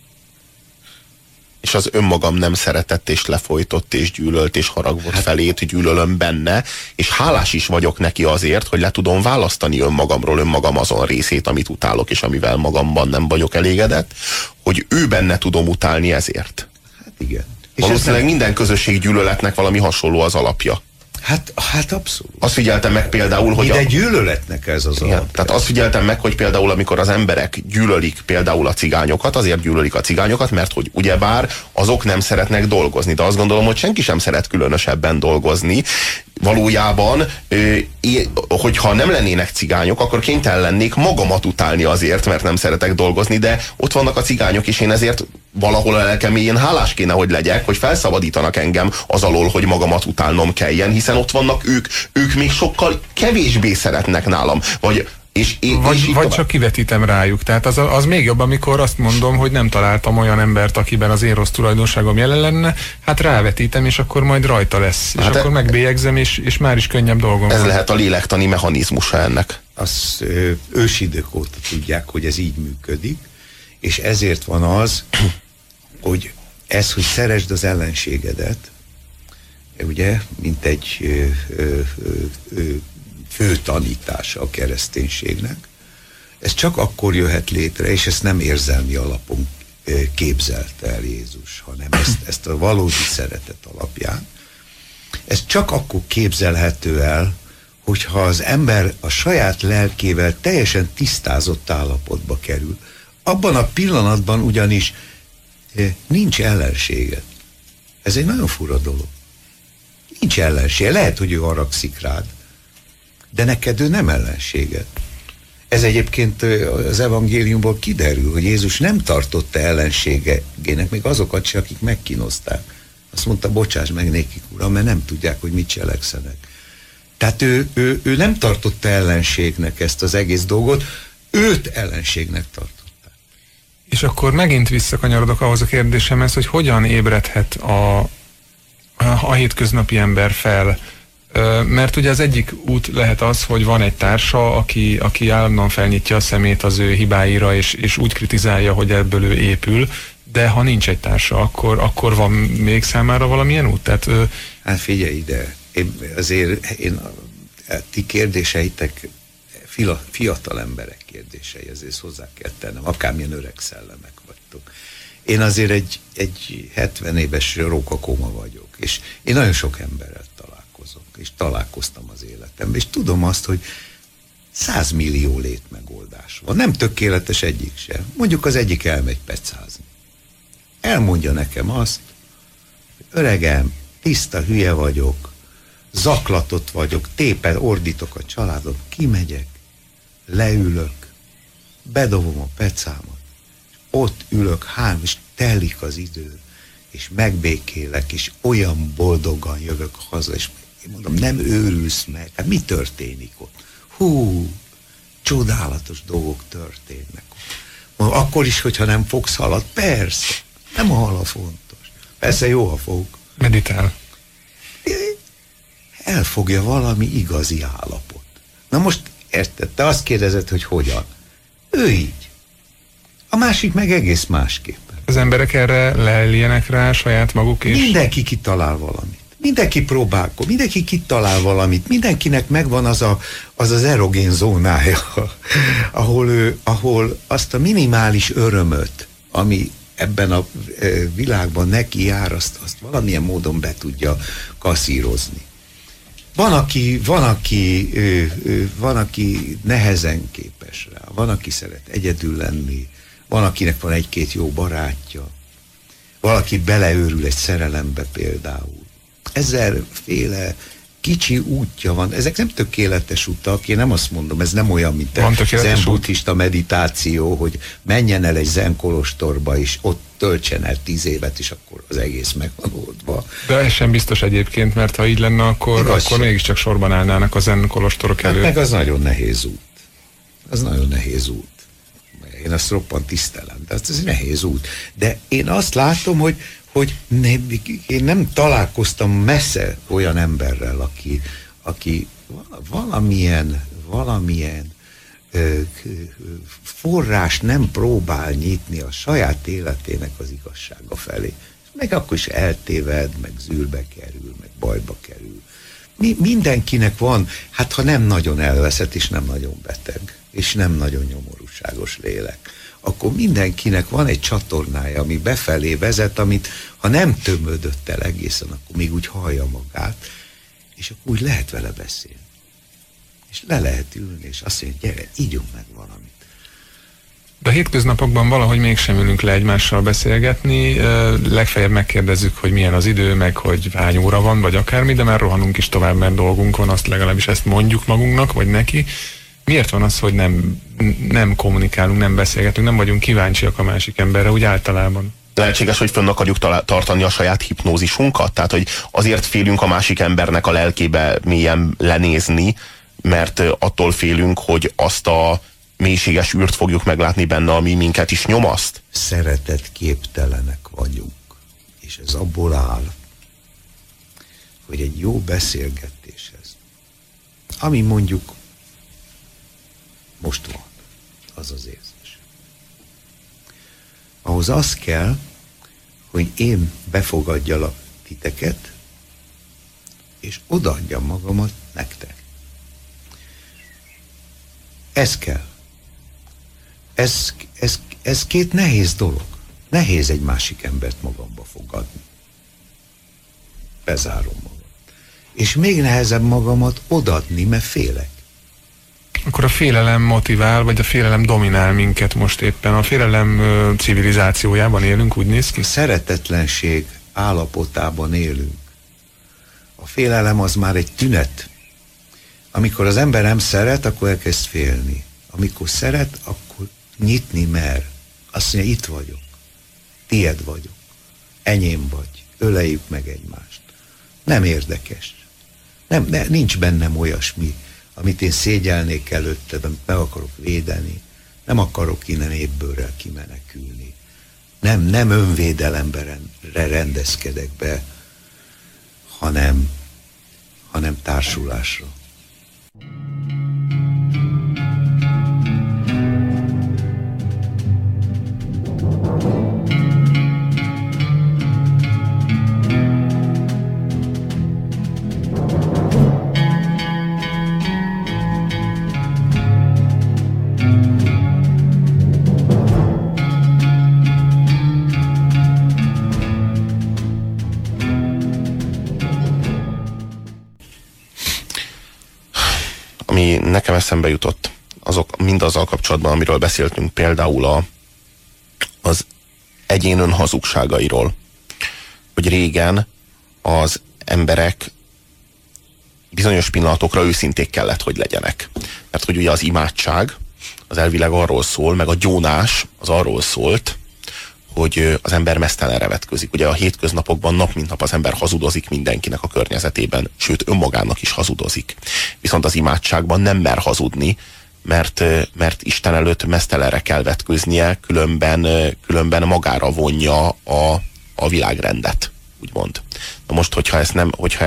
És az önmagam nem szeretett, és lefolytott, és gyűlölt, és haragvott felét, gyűlölöm benne, és hálás is vagyok neki azért, hogy le tudom választani önmagam azon részét, amit utálok, és amivel magamban nem vagyok elégedett, hogy ő benne tudom utálni ezért. Hát igen. Valószínűleg minden közösséggyűlöletnek valami hasonló az alapja. Hát abszolút. Azt figyeltem meg például, hogy egy gyűlöletnek ez az alapja. Tehát azt figyeltem meg, hogy például amikor az emberek gyűlölik például a cigányokat, azért gyűlölik a cigányokat, mert hogy ugyebár azok nem szeretnek dolgozni. De azt gondolom, hogy senki sem szeret különösebben dolgozni. Valójában, hogyha nem lennének cigányok, akkor kénytelen lennék magamat utálni azért, mert nem szeretek dolgozni, de ott vannak a cigányok, és én ezért valahol a lelkem mélyén hálás kéne, hogy legyek, hogy felszabadítanak engem az alól, hogy magamat utálnom kelljen, hiszen ott vannak ők még sokkal kevésbé szeretnek nálam. Vagy csak kivetítem rájuk. Tehát az még jobb, amikor azt mondom, hogy nem találtam olyan embert, akiben az én rossz tulajdonságom jelen lenne, hát rávetítem, és akkor majd rajta lesz. És akkor megbélyegzem, és már is könnyebb dolgom. Ez lehet a lélektani mechanizmusa ennek. Az ősidők óta tudják, hogy ez így működik, és ezért van az, hogy szeresd az ellenségedet, ugye, mint egy fő tanítása a kereszténységnek. Ez csak akkor jöhet létre, és ezt nem érzelmi alapon képzelte el Jézus, hanem ezt a valódi szeretet alapján. Ez csak akkor képzelhető el, hogyha az ember a saját lelkével teljesen tisztázott állapotba kerül. Abban a pillanatban ugyanis nincs ellensége. Ez egy nagyon fura dolog. Nincs ellensége. Lehet, hogy ő haragszik rád, de neked ő nem ellenséged. Ez egyébként az evangéliumból kiderül, hogy Jézus nem tartotta ellenségének még azokat se, akik megkínozták. Azt mondta, bocsáss meg nékik, Uram, mert nem tudják, hogy mit cselekszenek. Tehát ő nem tartotta ellenségnek ezt az egész dolgot, őt ellenségnek tartotta. És akkor megint visszakanyarodok ahhoz a kérdésemhez, hogy hogyan ébredhet a hétköznapi ember fel. Mert ugye az egyik út lehet az, hogy van egy társa, aki állandóan felnyitja a szemét az ő hibáira, és úgy kritizálja, hogy ebből ő épül, de ha nincs egy társa, akkor van még számára valamilyen út? Tehát, hát figyelj ide, ti kérdéseitek fiatal emberek kérdései, azért hozzá kell tennem, akármilyen öreg szellemek vagytok. Én azért egy 70 éves rókakóma vagyok, és én nagyon sok emberrel találkozok, és találkoztam az életemben, és tudom azt, hogy 100 millió létmegoldás van. Nem tökéletes egyik sem. Mondjuk az egyik elmegy pecázni. Elmondja nekem azt, hogy öregem, tiszta hülye vagyok, zaklatott vagyok, ordítok a családot, kimegyek, leülök, bedobom a pecámat, és ott ülök és telik az idő, és megbékélek, és olyan boldogan jövök haza, és én mondom, nem őrülsz meg, hát mi történik ott? Hú, csodálatos dolgok történnek. Mondom, akkor is, hogyha nem fogsz halat, persze, nem a hal a fontos. Persze jó, ha fog. Meditál. Elfogja valami igazi állapot. Na most érted, te azt kérdezed, hogy hogyan? Ő így. A másik meg egész másképpen. Az emberek erre leeljenek rá saját maguk is? Mindenki kitalál valamit. Mindenki próbálkozik, mindenki kitalál valamit, mindenkinek megvan az erogén zónája, ahol azt a minimális örömöt, ami ebben a világban neki jár, azt valamilyen módon be tudja kasszírozni. Van, aki nehezen képes rá, van, aki szeret egyedül lenni, van, akinek van egy-két jó barátja, valaki beleőrül egy szerelembe például. Ezerféle kicsi útja van. Ezek nem tökéletes utak, én nem azt mondom, ez nem olyan, mint a zen-buddhista meditáció, hogy menjen el egy zen-kolostorba, és ott töltsen el 10 évet, és akkor az egész meg van oldva. De ez sem biztos egyébként, mert ha így lenne, akkor mégiscsak sorban állnának a zen-kolostorok elő. Hát meg az nagyon nehéz út. Az nagyon nehéz út. Én azt roppant tisztelem, de ez egy nehéz út. De én azt látom, hogy én nem találkoztam messze olyan emberrel, aki valamilyen forrás nem próbál nyitni a saját életének az igazsága felé. Meg akkor is eltéved, meg zűrbe kerül, meg bajba kerül. Mindenkinek van, hát ha nem nagyon elveszett, és nem nagyon beteg, és nem nagyon nyomorúságos lélek, akkor mindenkinek van egy csatornája, ami befelé vezet, amit ha nem tömödött el egészen, akkor még úgy hallja magát, és akkor úgy lehet vele beszélni. És le lehet ülni, és azt mondja, gyere, ígyunk meg valamit. De a hétköznapokban valahogy mégsem ülünk le egymással beszélgetni, legfeljebb megkérdezzük, hogy milyen az idő, meg hogy hány óra van, vagy akármi, de már rohanunk is tovább, mert dolgunk van, azt legalábbis ezt mondjuk magunknak, vagy neki. Miért van az, hogy nem kommunikálunk, nem beszélgetünk, nem vagyunk kíváncsiak a másik emberre, úgy általában? Lehetséges, hogy fönn akarjuk tartani a saját hipnózisunkat? Tehát, hogy azért félünk a másik embernek a lelkébe mélyen lenézni, mert attól félünk, hogy azt a mélységes űrt fogjuk meglátni benne, ami minket is nyomaszt? Szeretetképtelenek vagyunk. És ez abból áll, hogy egy jó beszélgetéshez, ami mondjuk most van, az az érzés. Ahhoz az kell, hogy én befogadjalak titeket, és odaadjam magamat nektek. Ez kell. Ez két nehéz dolog. Nehéz egy másik embert magamba fogadni. Bezárom magam. És még nehezebb magamat odaadni, mert félek. Akkor a félelem motivál, vagy a félelem dominál minket most éppen? A félelem civilizációjában élünk, úgy néz ki? A szeretetlenség állapotában élünk. A félelem az már egy tünet. Amikor az ember nem szeret, akkor elkezd félni. Amikor szeret, akkor nyitni mer. Azt mondja, itt vagyok. Tied vagyok. Enyém vagy. Öleljük meg egymást. Nem érdekes. Nincs bennem olyasmi, amit én szégyelnék előtte, amit meg akarok védeni. Nem akarok innen étbőrrel kimenekülni. Nem önvédelemre rendezkedek be, hanem társulásra. Ami nekem eszembe jutott, mindazzal kapcsolatban, amiről beszéltünk, például az egyén önhazugságairól. Hogy régen az emberek bizonyos pillanatokra őszinték kellett, hogy legyenek. Mert hogy ugye az imádság az elvileg arról szól, meg a gyónás az arról szólt, hogy az ember meztelenre vetközik. Ugye a hétköznapokban nap mint nap az ember hazudozik mindenkinek a környezetében, sőt önmagának is hazudozik. Viszont az imádságban nem mer hazudni, mert Isten előtt meztelenre kell vetköznie, különben magára vonja a világrendet, úgymond. Na most, hogyha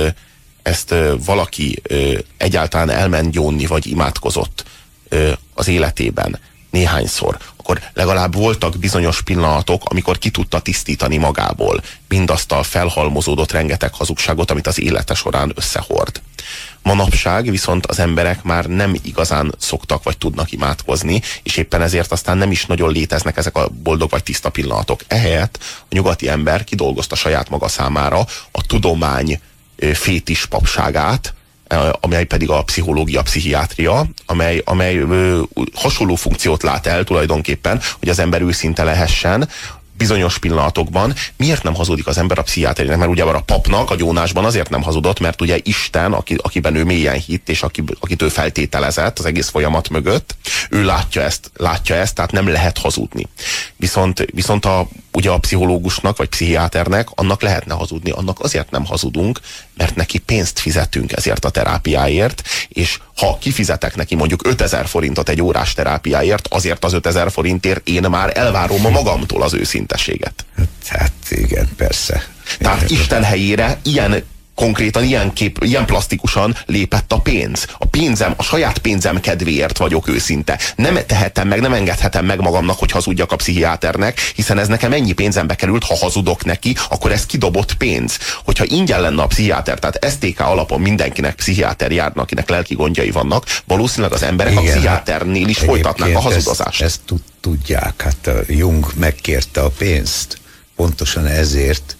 ezt valaki egyáltalán elment gyónni, vagy imádkozott az életében néhányszor, akkor legalább voltak bizonyos pillanatok, amikor ki tudta tisztítani magából mindazt a felhalmozódott rengeteg hazugságot, amit az élete során összehord. Manapság viszont az emberek már nem igazán szoktak vagy tudnak imádkozni, és éppen ezért aztán nem is nagyon léteznek ezek a boldog vagy tiszta pillanatok. Ehelyett a nyugati ember kidolgozta saját maga számára a tudomány fétis papságát, amely pedig a pszichológia, pszichiátria, amely hasonló funkciót lát el tulajdonképpen, hogy az ember őszinte lehessen bizonyos pillanatokban. Miért nem hazudik az ember a pszichiátriának? Mert ugye a papnak a gyónásban azért nem hazudott, mert ugye Isten, akiben ő mélyen hitt, és akit ő feltételezett az egész folyamat mögött, ő látja ezt, tehát nem lehet hazudni. Viszont ugye a pszichológusnak, vagy pszichiáternek annak lehetne hazudni, annak azért nem hazudunk, mert neki pénzt fizetünk ezért a terápiáért, és ha kifizetek neki mondjuk 5000 forintot egy órás terápiáért, azért az 5000 forintért én már elvárom magamtól az őszinteséget. Hát igen, persze. Tehát Isten helyére konkrétan ilyen plastikusan lépett a pénz. A saját pénzem kedvéért vagyok őszinte. Nem tehetem meg, nem engedhetem meg magamnak, hogy hazudjak a pszichiáternek, hiszen ez nekem ennyi pénzembe került, ha hazudok neki, akkor ez kidobott pénz. Hogyha ingyen lenne a pszichiáter, tehát STK alapon mindenkinek pszichiáter járna, akinek lelki gondjai vannak, valószínűleg az emberek igen, a pszichiáternél is folytatnák a hazudozást. Ezt tudják, hát Jung megkérte a pénzt. Pontosan ezért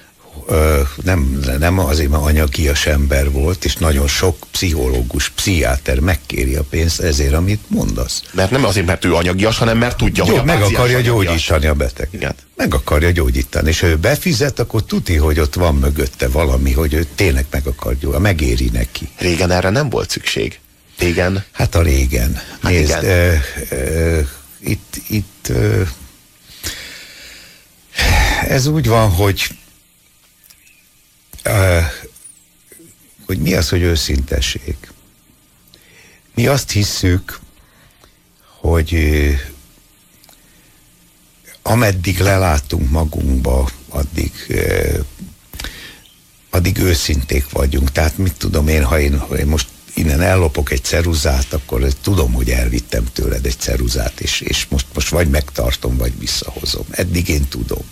nem azért, mert anyagias ember volt, és nagyon sok pszichológus, pszichiáter megkéri a pénzt ezért, amit mondasz. Mert nem azért, mert ő anyagias, hanem mert tudja, hogy a meg akarja gyógyítani a beteg. Igen. Meg akarja gyógyítani, és ha ő befizet, akkor tuti, hogy ott van mögötte valami, hogy ő tényleg meg akar gyógyítani, megéri neki. Régen erre nem volt szükség. Régen? Hát a régen. Hát nézd, itt ez úgy van, hogy mi az, hogy őszintesség. Mi azt hisszük, hogy ameddig lelátunk magunkba, addig őszinték vagyunk. Tehát mit tudom én, ha én most innen ellopok egy ceruzát, akkor tudom, hogy elvittem tőled egy ceruzát, és most vagy megtartom, vagy visszahozom. Eddig én tudom.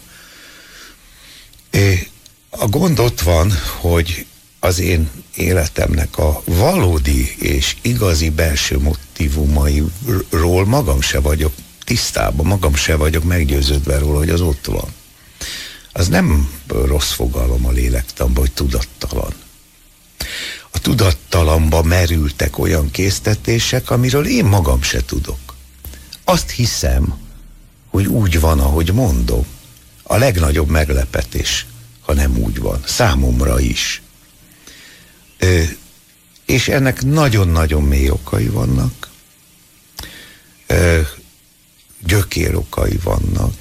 A gond ott van, hogy az én életemnek a valódi és igazi belső motívumairól magam se vagyok tisztában, magam se vagyok meggyőződve róla, hogy az ott van. Az nem rossz fogalom a lélektanban, hogy tudattalan. A tudattalanba merültek olyan késztetések, amiről én magam se tudok. Azt hiszem, hogy úgy van, ahogy mondom. A legnagyobb meglepetés, ha nem úgy van, számomra is. És ennek nagyon-nagyon mély okai vannak, gyökérokai vannak,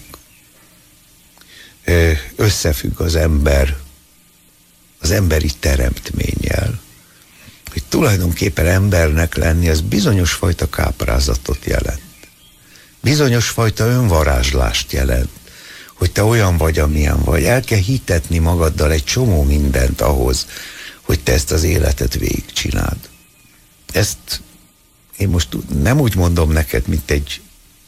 összefügg az emberi teremtménnyel, hogy tulajdonképpen embernek lenni, az bizonyos fajta káprázatot jelent. Bizonyos fajta önvarázslást jelent, hogy te olyan vagy, amilyen vagy. El kell hitetni magaddal egy csomó mindent ahhoz, hogy te ezt az életet végigcsináld. Ezt én most nem úgy mondom neked, mint egy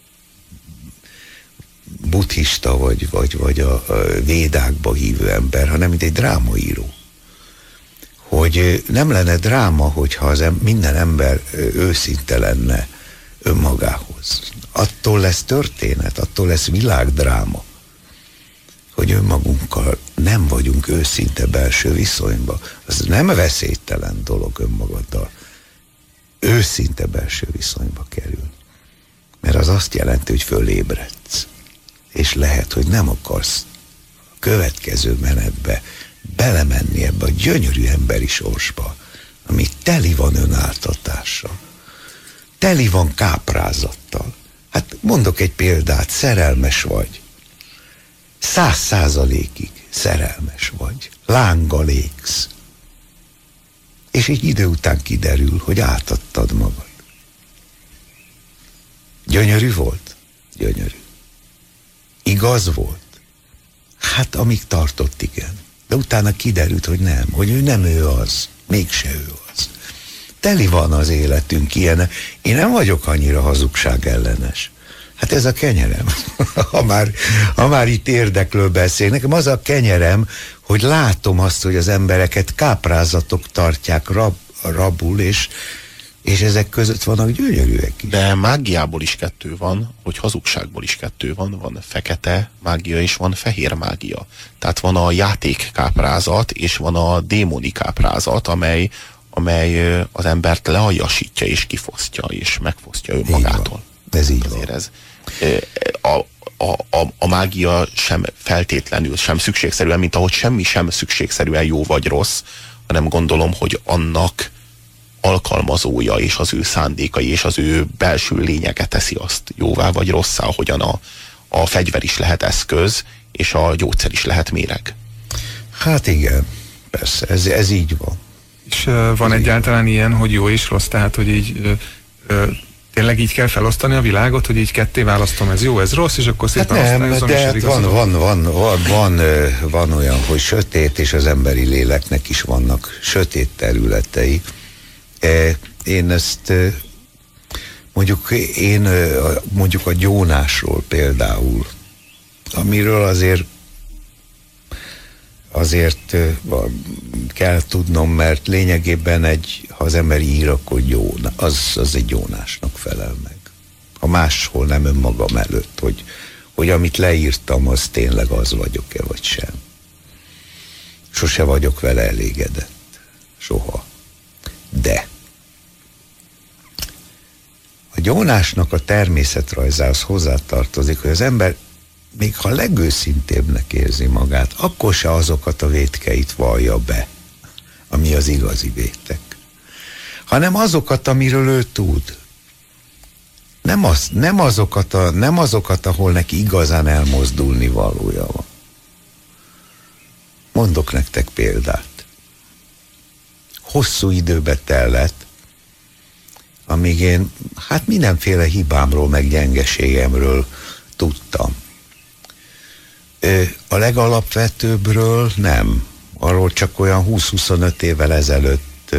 buddhista vagy a védákba hívő ember, hanem mint egy drámaíró. Hogy nem lenne dráma, hogyha minden ember őszinte lenne önmagához. Attól lesz történet, attól lesz világdráma, hogy önmagunkkal nem vagyunk őszinte belső viszonyba. Az nem veszélytelen dolog önmagaddal. Őszinte belső viszonyba kerül. Mert az azt jelenti, hogy fölébredsz. És lehet, hogy nem akarsz a következő menetbe belemenni ebbe a gyönyörű emberi sorsba, ami teli van önáltatással, teli van káprázattal. Hát mondok egy példát, szerelmes vagy. 100%-ig szerelmes vagy. Lánggal égsz. És egy idő után kiderül, hogy átadtad magad. Gyönyörű volt? Gyönyörű. Igaz volt? Hát amíg tartott, igen. De utána kiderült, hogy nem, hogy ő nem ő az, mégse ő az. Teli van az életünk ilyen. Én nem vagyok annyira hazugság ellenes. Hát ez a kenyerem. ha már itt érdekről beszél, nekem az a kenyerem, hogy látom azt, hogy az embereket káprázatok tartják rabul, és ezek között vannak gyönyörűek is. De mágiából is kettő van, hogy hazugságból is kettő van. Van fekete mágia és van fehér mágia. Tehát van a játékkáprázat és van a démoni káprázat, amely az embert lealjasítja és kifosztja és megfosztja önmagától. Ez így van. Ez, a mágia sem feltétlenül, sem szükségszerűen, mint ahogy semmi sem szükségszerűen jó vagy rossz, hanem gondolom, hogy annak alkalmazója és az ő szándékai és az ő belső lényege teszi azt jóvá vagy rosszá, ahogyan a fegyver is lehet eszköz, és a gyógyszer is lehet méreg. Hát igen, persze, ez így van. És van egyáltalán ilyen, hogy jó és rossz, tehát hogy így tényleg így kell felosztani a világot, hogy így ketté választom, ez jó, ez rossz, és akkor szépen osztályozom, és van olyan, hogy sötét, és az emberi léleknek is vannak sötét területei. Én ezt mondjuk a gyónásról például, amiről azért kell tudnom, mert lényegében ha az ember ír, akkor az egy gyónásnak felel meg. Ha máshol nem önmagam előtt, hogy amit leírtam, az tényleg az vagyok-e, vagy sem. Sose vagyok vele elégedett. Soha. De a gyónásnak a természetrajzához hozzátartozik, hogy az ember még ha legőszintébbnek érzi magát, akkor se azokat a vétkeit vallja be, ami az igazi vétek, hanem azokat, amiről ő tud. Nem azokat, ahol neki igazán elmozdulni valója van. Mondok nektek példát. Hosszú időbe tellett, amíg én mindenféle hibámról, meg gyengeségemről tudtam. A legalapvetőbbről nem. Arról csak olyan 20-25 évvel ezelőtt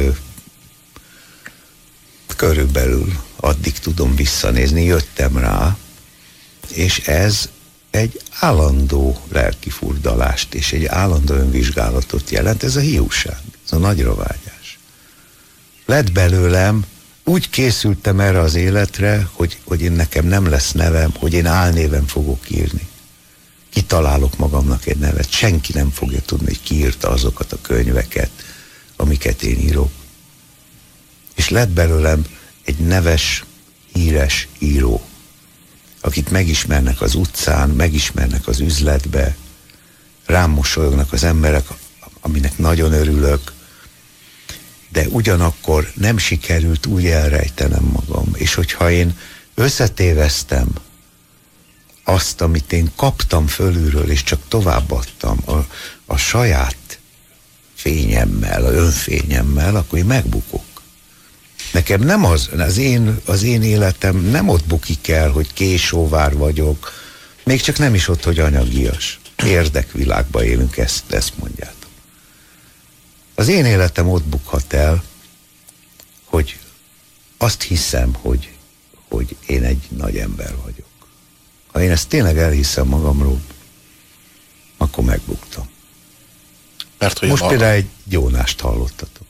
körülbelül addig tudom visszanézni, jöttem rá, és ez egy állandó lelkifurdalást és egy állandó önvizsgálatot jelent, ez a hiúság, ez a nagyravágyás. Lett belőlem, úgy készültem erre az életre, hogy én nekem nem lesz nevem, hogy én álnéven fogok írni. Kitalálok magamnak egy nevet, senki nem fogja tudni, hogy ki írta azokat a könyveket, amiket én írok. És lett belőlem egy neves, híres író, akit megismernek az utcán, megismernek az üzletbe, rám mosolyognak az emberek, aminek nagyon örülök, de ugyanakkor nem sikerült úgy elrejtenem magam. És hogyha én összetévesztem azt, amit én kaptam fölülről, és csak továbbadtam, a saját fényemmel, önfényemmel, akkor én megbukok. Nekem nem az én életem nem ott bukik el, hogy késóvár vagyok, még csak nem is ott, hogy anyagias. Érdekvilágban élünk, ezt mondjátok. Az én életem ott bukhat el, hogy azt hiszem, hogy én egy nagy ember vagyok. Ha én ezt tényleg elhiszem magamról, akkor megbuktam. Most például egy Jónást hallottatok.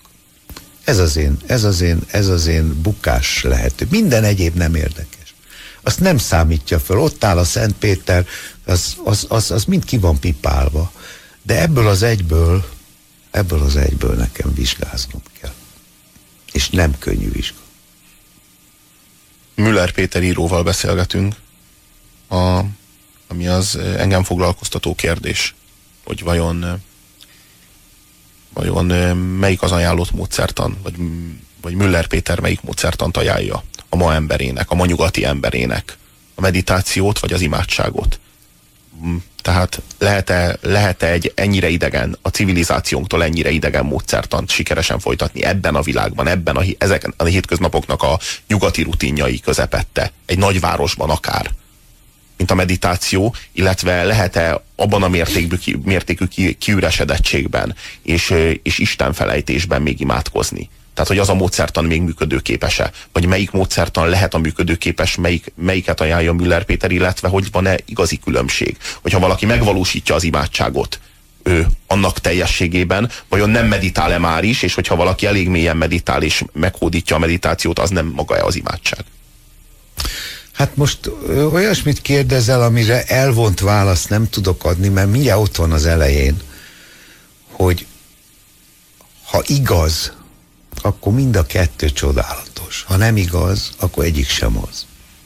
Ez az én bukás lehető. Minden egyéb nem érdekes. Azt nem számítja föl. Ott áll a Szent Péter, az mind ki van pipálva. De ebből az egyből nekem vizsgáznom kell. És nem könnyű vizsga. Müller Péter íróval beszélgetünk, ami az engem foglalkoztató kérdés, hogy vajon melyik az ajánlott módszertan, vagy Müller Péter melyik módszertant ajánlja a ma emberének, a ma nyugati emberének, a meditációt vagy az imádságot. Tehát lehet-e egy ennyire idegen, a civilizációnktól ennyire idegen módszertant sikeresen folytatni ebben a világban, ezeken a hétköznapoknak a nyugati rutinjai közepette, egy nagyvárosban akár, mint a meditáció, illetve lehet-e abban a mértékű kiüresedettségben és istenfelejtésben még imádkozni? Tehát, hogy az a módszertan még működőképes-e? Vagy melyik módszertan lehet a működőképes, melyiket ajánlja Müller Péter, illetve hogy van-e igazi különbség? Hogyha valaki megvalósítja az imádságot annak teljességében, vajon nem meditál-e már is, és hogyha valaki elég mélyen meditál és meghódítja a meditációt, az nem maga-e az imádság? Hát most olyasmit kérdezel, amire elvont választ nem tudok adni, mert mindjárt ott van az elején, hogy ha igaz, akkor mind a kettő csodálatos. Ha nem igaz, akkor egyik sem az.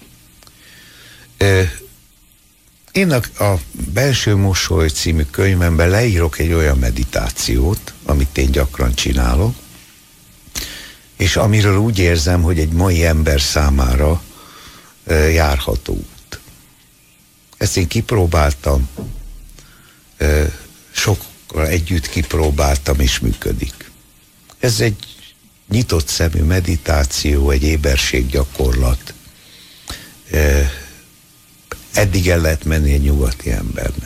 Én a Belső Mosoly című könyvemben leírok egy olyan meditációt, amit én gyakran csinálok, és amiről úgy érzem, hogy egy mai ember számára járható út. Ezt én kipróbáltam, sokkal együtt kipróbáltam, és működik. Ez egy nyitott szemű meditáció, egy éberséggyakorlat. Eddig el lehet menni egy nyugati embernek.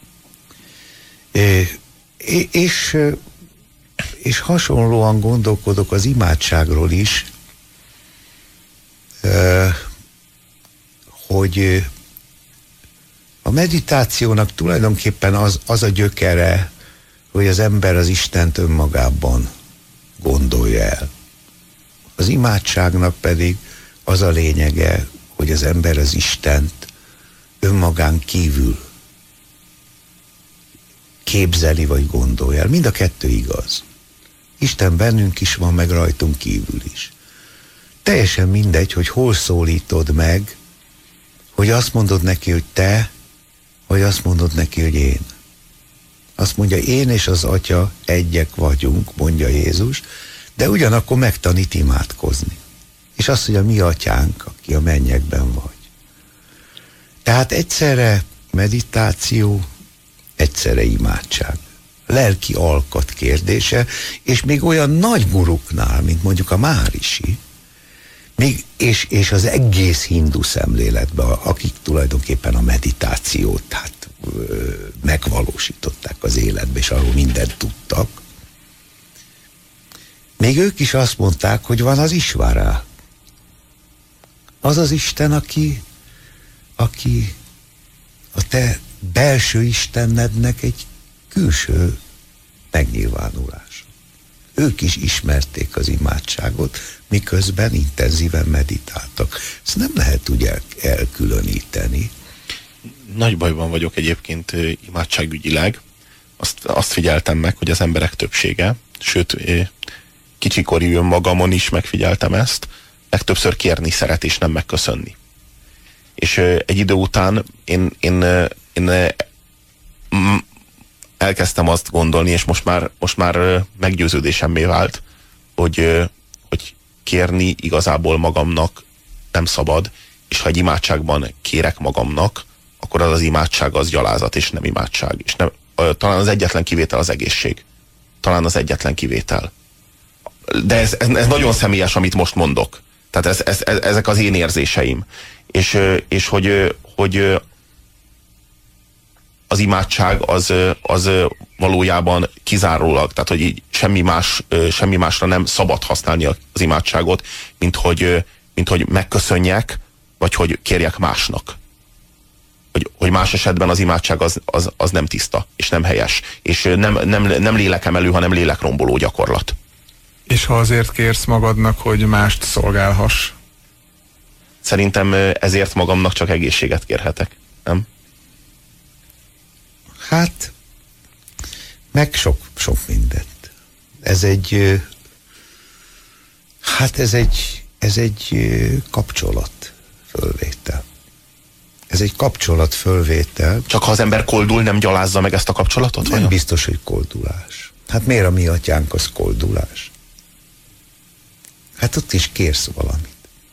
És hasonlóan gondolkodok az imádságról is, hogy a meditációnak tulajdonképpen az a gyökere, hogy az ember az Istent önmagában gondolja el. Az imádságnak pedig az a lényege, hogy az ember az Istent önmagán kívül képzeli vagy gondolja el. Mind a kettő igaz. Isten bennünk is van, meg rajtunk kívül is. Teljesen mindegy, hogy hol szólítod meg, hogy azt mondod neki, hogy te, vagy azt mondod neki, hogy én. Azt mondja, én és az Atya egyek vagyunk, mondja Jézus, de ugyanakkor megtanít imádkozni. És azt mondja, mi Atyánk, aki a mennyekben vagy. Tehát egyszerre meditáció, egyszerre imádság. Lelki alkat kérdése, és még olyan nagy guruknál, mint mondjuk a Márisi, és az egész hindu szemléletben, akik tulajdonképpen a meditációt megvalósították az életbe, és arról mindent tudtak, még ők is azt mondták, hogy van az Isvara. Az az Isten, aki a te belső Istennednek egy külső megnyilvánulása. Ők is ismerték az imádságot, miközben intenzíven meditáltak. Ezt nem lehet úgy elkülöníteni. Nagy bajban vagyok egyébként imádságügyileg. Azt figyeltem meg, hogy az emberek többsége, sőt, kicsikori önmagamon is megfigyeltem ezt, legtöbbször kérni szeret és nem megköszönni. És egy idő után én elkezdtem azt gondolni, és most már meggyőződésemmé vált, hogy kérni igazából magamnak nem szabad, és ha egy imádságban kérek magamnak, akkor az imádság az gyalázat, és nem imádság. És nem, talán az egyetlen kivétel az egészség. talán az egyetlen kivétel. De ez nagyon személyes, amit most mondok. Tehát ezek az én érzéseim. És hogy az imádság az valójában kizárólag, tehát hogy így semmi másra nem szabad használni az imádságot, mint hogy megköszönjek, vagy hogy kérjek másnak. Hogy más esetben az imádság az nem tiszta, és nem helyes, és nem lélekemelő, hanem lélekromboló gyakorlat. És ha azért kérsz magadnak, hogy mást szolgálhass? Szerintem ezért magamnak csak egészséget kérhetek, nem? Hát, meg sok mindent. Ez egy kapcsolatfölvétel. Ez egy kapcsolatfölvétel. Csak ha az ember koldul, nem gyalázza meg ezt a kapcsolatot? Nem biztos, hogy koldulás. Hát miért a mi atyánk az koldulás? Hát ott is kérsz valamit.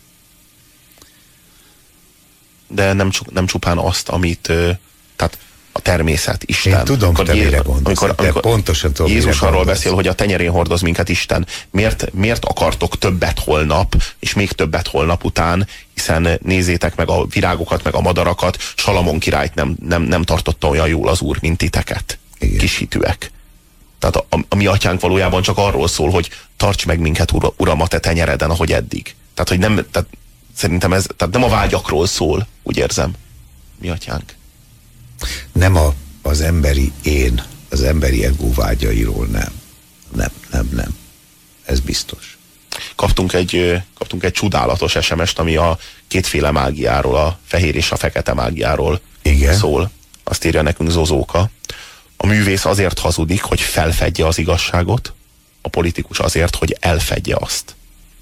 De nem csupán azt, amit... Tehát a természet, Isten. Én tudom, te mire gondolsz. Amikor pontosan tudom, Jézus arról beszél, hogy a tenyerén hordoz minket Isten. Miért akartok többet holnap, és még többet holnap után, hiszen nézzétek meg a virágokat, meg a madarakat, Salamon királyt nem tartotta olyan jól az Úr, mint titeket. Igen. Kis hitűek. Tehát a mi atyánk valójában csak arról szól, hogy tarts meg minket, Uram, a te tenyereden, ahogy eddig. Tehát, hogy tehát szerintem ez tehát nem a vágyakról szól, úgy érzem, mi atyánk. Nem az emberi én, az emberi ego vágyairól nem. Ez biztos. Kaptunk egy csodálatos SMS-t, ami a kétféle mágiáról, a fehér és a fekete mágiáról szól. Azt írja nekünk Zozóka. A művész azért hazudik, hogy felfedje az igazságot, a politikus azért, hogy elfedje azt.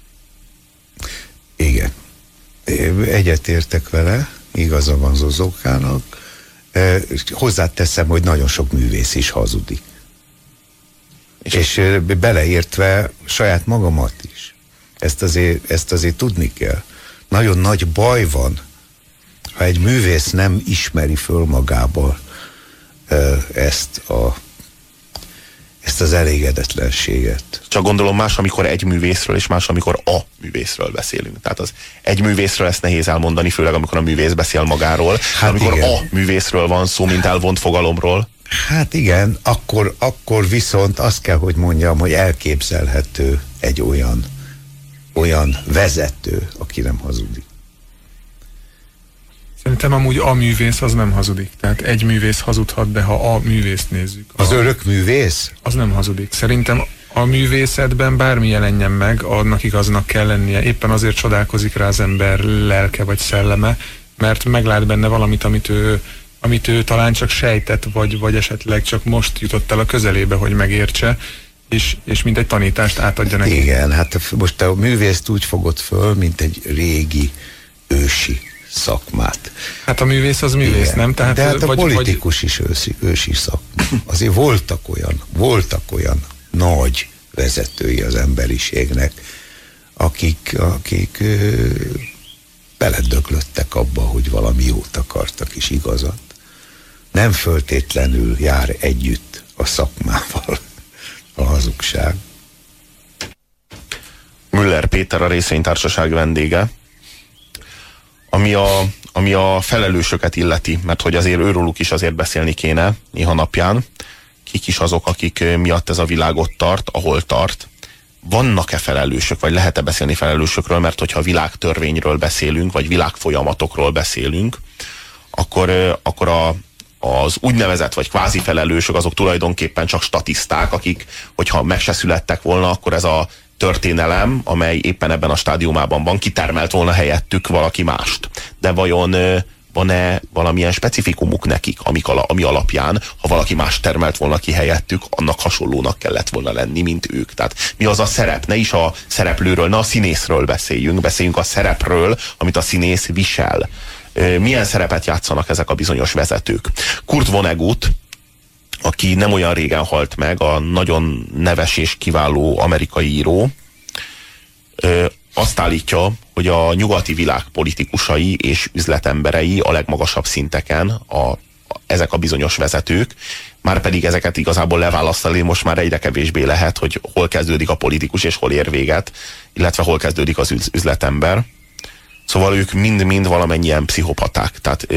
Igen. Egyetértek vele, igaza van Zozókának. Hozzáteszem, hogy nagyon sok művész is hazudik. És beleértve saját magamat is. Ezt azért tudni kell. Nagyon nagy baj van, ha egy művész nem ismeri föl magából ezt az elégedetlenséget. Csak gondolom más, amikor egy művészről, és más, amikor a művészről beszélünk. Tehát az egy művészről ezt nehéz elmondani, főleg amikor a művész beszél magáról. Hát amikor igen. A művészről van szó, mint elvont fogalomról. Hát igen, akkor viszont azt kell, hogy mondjam, hogy elképzelhető egy olyan vezető, aki nem hazudik. Szerintem amúgy a művész az nem hazudik. Tehát egy művész hazudhat, de ha a művészt nézzük. Az örök művész? Az nem hazudik. Szerintem a művészetben bármi jelenjen meg, annak igaznak kell lennie. Éppen azért csodálkozik rá az ember lelke vagy szelleme, mert meglát benne valamit, amit ő talán csak sejtett, vagy esetleg csak most jutott el a közelébe, hogy megértse, és mint egy tanítást átadja neki. Igen, hát most a művészt úgy fogod föl, mint egy régi ősi szakmát. Hát a művész az művész, igen. Nem? Tehát, de hát a politikus is ősi szakma. Azért voltak olyan nagy vezetői az emberiségnek, akik beledöglöttek abba, hogy valami jót akartak és igazat. Nem föltétlenül jár együtt a szakmával a hazugság. Müller Péter a részvénytársaság vendége. Ami a felelősöket illeti, mert hogy azért őróluk is azért beszélni kéne néha napján. Kik is azok, akik miatt ez a világ ott tart, ahol tart. Vannak-e felelősök, vagy lehet-e beszélni felelősökről, mert hogyha világtörvényről beszélünk, vagy világfolyamatokról beszélünk, akkor az úgynevezett, vagy kvázi felelősök, azok tulajdonképpen csak statiszták, akik, hogyha meg se születtek volna, akkor ez a történelem, amely éppen ebben a stádiumában van, kitermelt volna helyettük valaki mást. De vajon van-e valamilyen specifikumuk nekik, ami alapján, ha valaki más termelt volna ki helyettük, annak hasonlónak kellett volna lenni, mint ők. Tehát mi az a szerep? Ne is a szereplőről, ne a színészről beszéljünk a szerepről, amit a színész visel. Milyen szerepet játszanak ezek a bizonyos vezetők? Kurt Vonnegut, aki nem olyan régen halt meg, a nagyon neves és kiváló amerikai író, azt állítja, hogy a nyugati világ politikusai és üzletemberei a legmagasabb szinteken, ezek a bizonyos vezetők Márpedig ezeket igazából leválasztani most már egyre kevésbé lehet, hogy hol kezdődik a politikus és hol ér véget, illetve hol kezdődik az üzletember. Szóval ők mind-mind valamennyien pszichopaták, tehát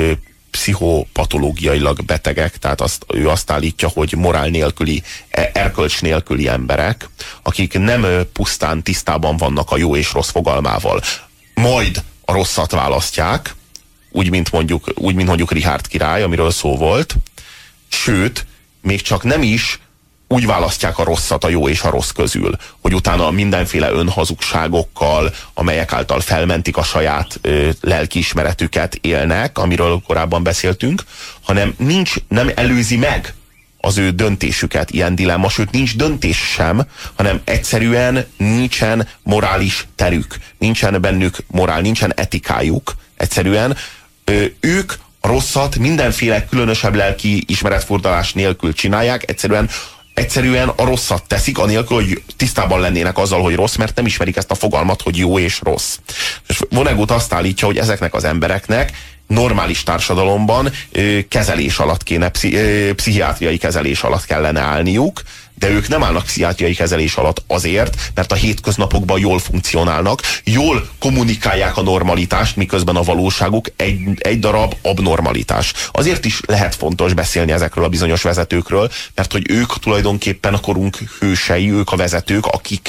pszichopatológiailag betegek, tehát ő azt állítja, hogy morál nélküli, erkölcs nélküli emberek, akik nem pusztán tisztában vannak a jó és rossz fogalmával, majd a rosszat választják, úgy, mint mondjuk Richard király, amiről szó volt, sőt, még csak nem is úgy választják a rosszat a jó és a rossz közül, hogy utána mindenféle önhazugságokkal, amelyek által felmentik a saját lelkiismeretüket élnek, amiről korábban beszéltünk, hanem nem előzi meg az ő döntésüket ilyen dilemma, sőt nincs döntés sem, hanem egyszerűen nincsen morális terük, nincsen bennük morál, nincsen etikájuk, egyszerűen ők a rosszat mindenféle különösebb lelki ismeretfordulás nélkül csinálják, egyszerűen a rosszat teszik, anélkül, hogy tisztában lennének azzal, hogy rossz, mert nem ismerik ezt a fogalmat, hogy jó és rossz. És Vonnegut azt állítja, hogy ezeknek az embereknek normális társadalomban kezelés alatt kéne, pszichiátriai kezelés alatt kellene állniuk, de ők nem állnak pszichiátriai kezelés alatt azért, mert a hétköznapokban jól funkcionálnak, jól kommunikálják a normalitást, miközben a valóságuk egy darab abnormalitás. Azért is lehet fontos beszélni ezekről a bizonyos vezetőkről, mert hogy ők tulajdonképpen a korunk hősei, ők a vezetők,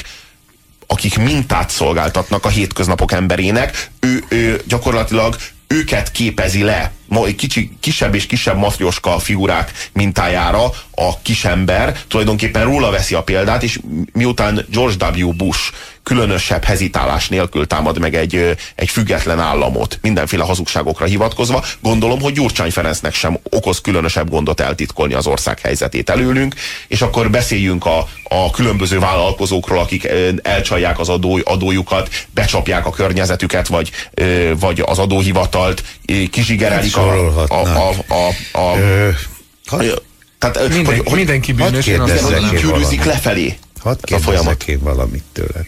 akik mintát szolgáltatnak a hétköznapok emberének, ő gyakorlatilag őket képezi le kisebb és kisebb mafioska figurák mintájára a kisember, tulajdonképpen róla veszi a példát, és miután George W. Bush különösebb hezitálás nélkül támad meg egy független államot, mindenféle hazugságokra hivatkozva, gondolom, hogy Gyurcsány Ferencnek sem okoz különösebb gondot eltitkolni az ország helyzetét előlünk, és akkor beszéljünk a különböző vállalkozókról, akik elcsalják az adójukat, becsapják a környezetüket, vagy az adóhivatalt, kizsigerelik tehát mindenki bűnös, így gyűrűzik lefelé. Hadd kérdezzek én valamit tőled.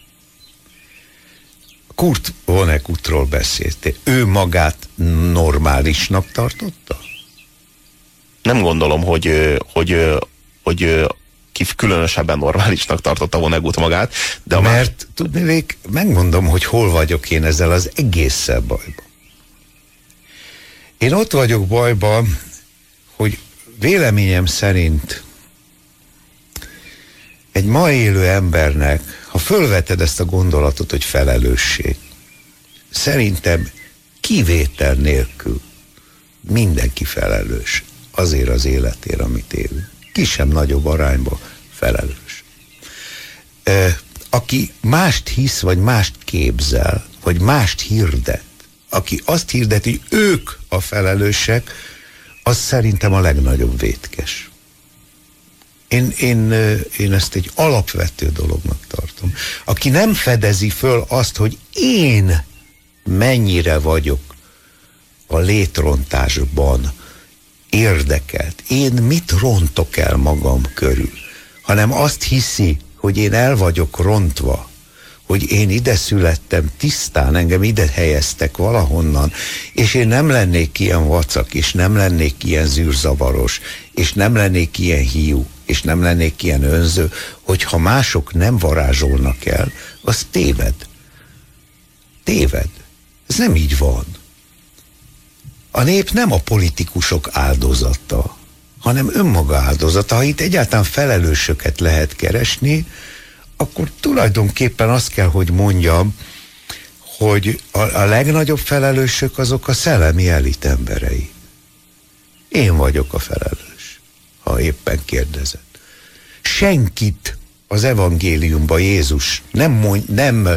Kurt Vonnegutról beszéltél. Ő magát normálisnak tartotta? Nem gondolom, hogy ki különösebben normálisnak tartotta Vonnegut magát. De mert tudnék, megmondom, hogy hol vagyok én ezzel az egésszel bajban. Én ott vagyok bajban, hogy véleményem szerint egy ma élő embernek, ha fölveted ezt a gondolatot, hogy felelősség, szerintem kivétel nélkül mindenki felelős azért az életért, amit élünk. Kisebb-nagyobb arányban felelős. Aki mást hisz, vagy mást képzel, vagy mást hirdet, aki azt hirdeti, hogy ők a felelősek, az szerintem a legnagyobb vétkes. Én ezt egy alapvető dolognak tartom. Aki nem fedezi föl azt, hogy én mennyire vagyok a létrontásban érdekelt, én mit rontok el magam körül, hanem azt hiszi, hogy én el vagyok rontva, hogy én ide születtem tisztán, engem ide helyeztek valahonnan, és én nem lennék ilyen vacak, és nem lennék ilyen zűrzavaros, és nem lennék ilyen hiú, és nem lennék ilyen önző, hogyha mások nem varázsolnak el, az téved. Téved. Ez nem így van. A nép nem a politikusok áldozata, hanem önmaga áldozata. Ha itt egyáltalán felelősöket lehet keresni, akkor tulajdonképpen azt kell, hogy mondjam, hogy a legnagyobb felelősök azok a szellemi elit emberei. Én vagyok a felelős, ha éppen kérdezed. Senkit az evangéliumban Jézus nem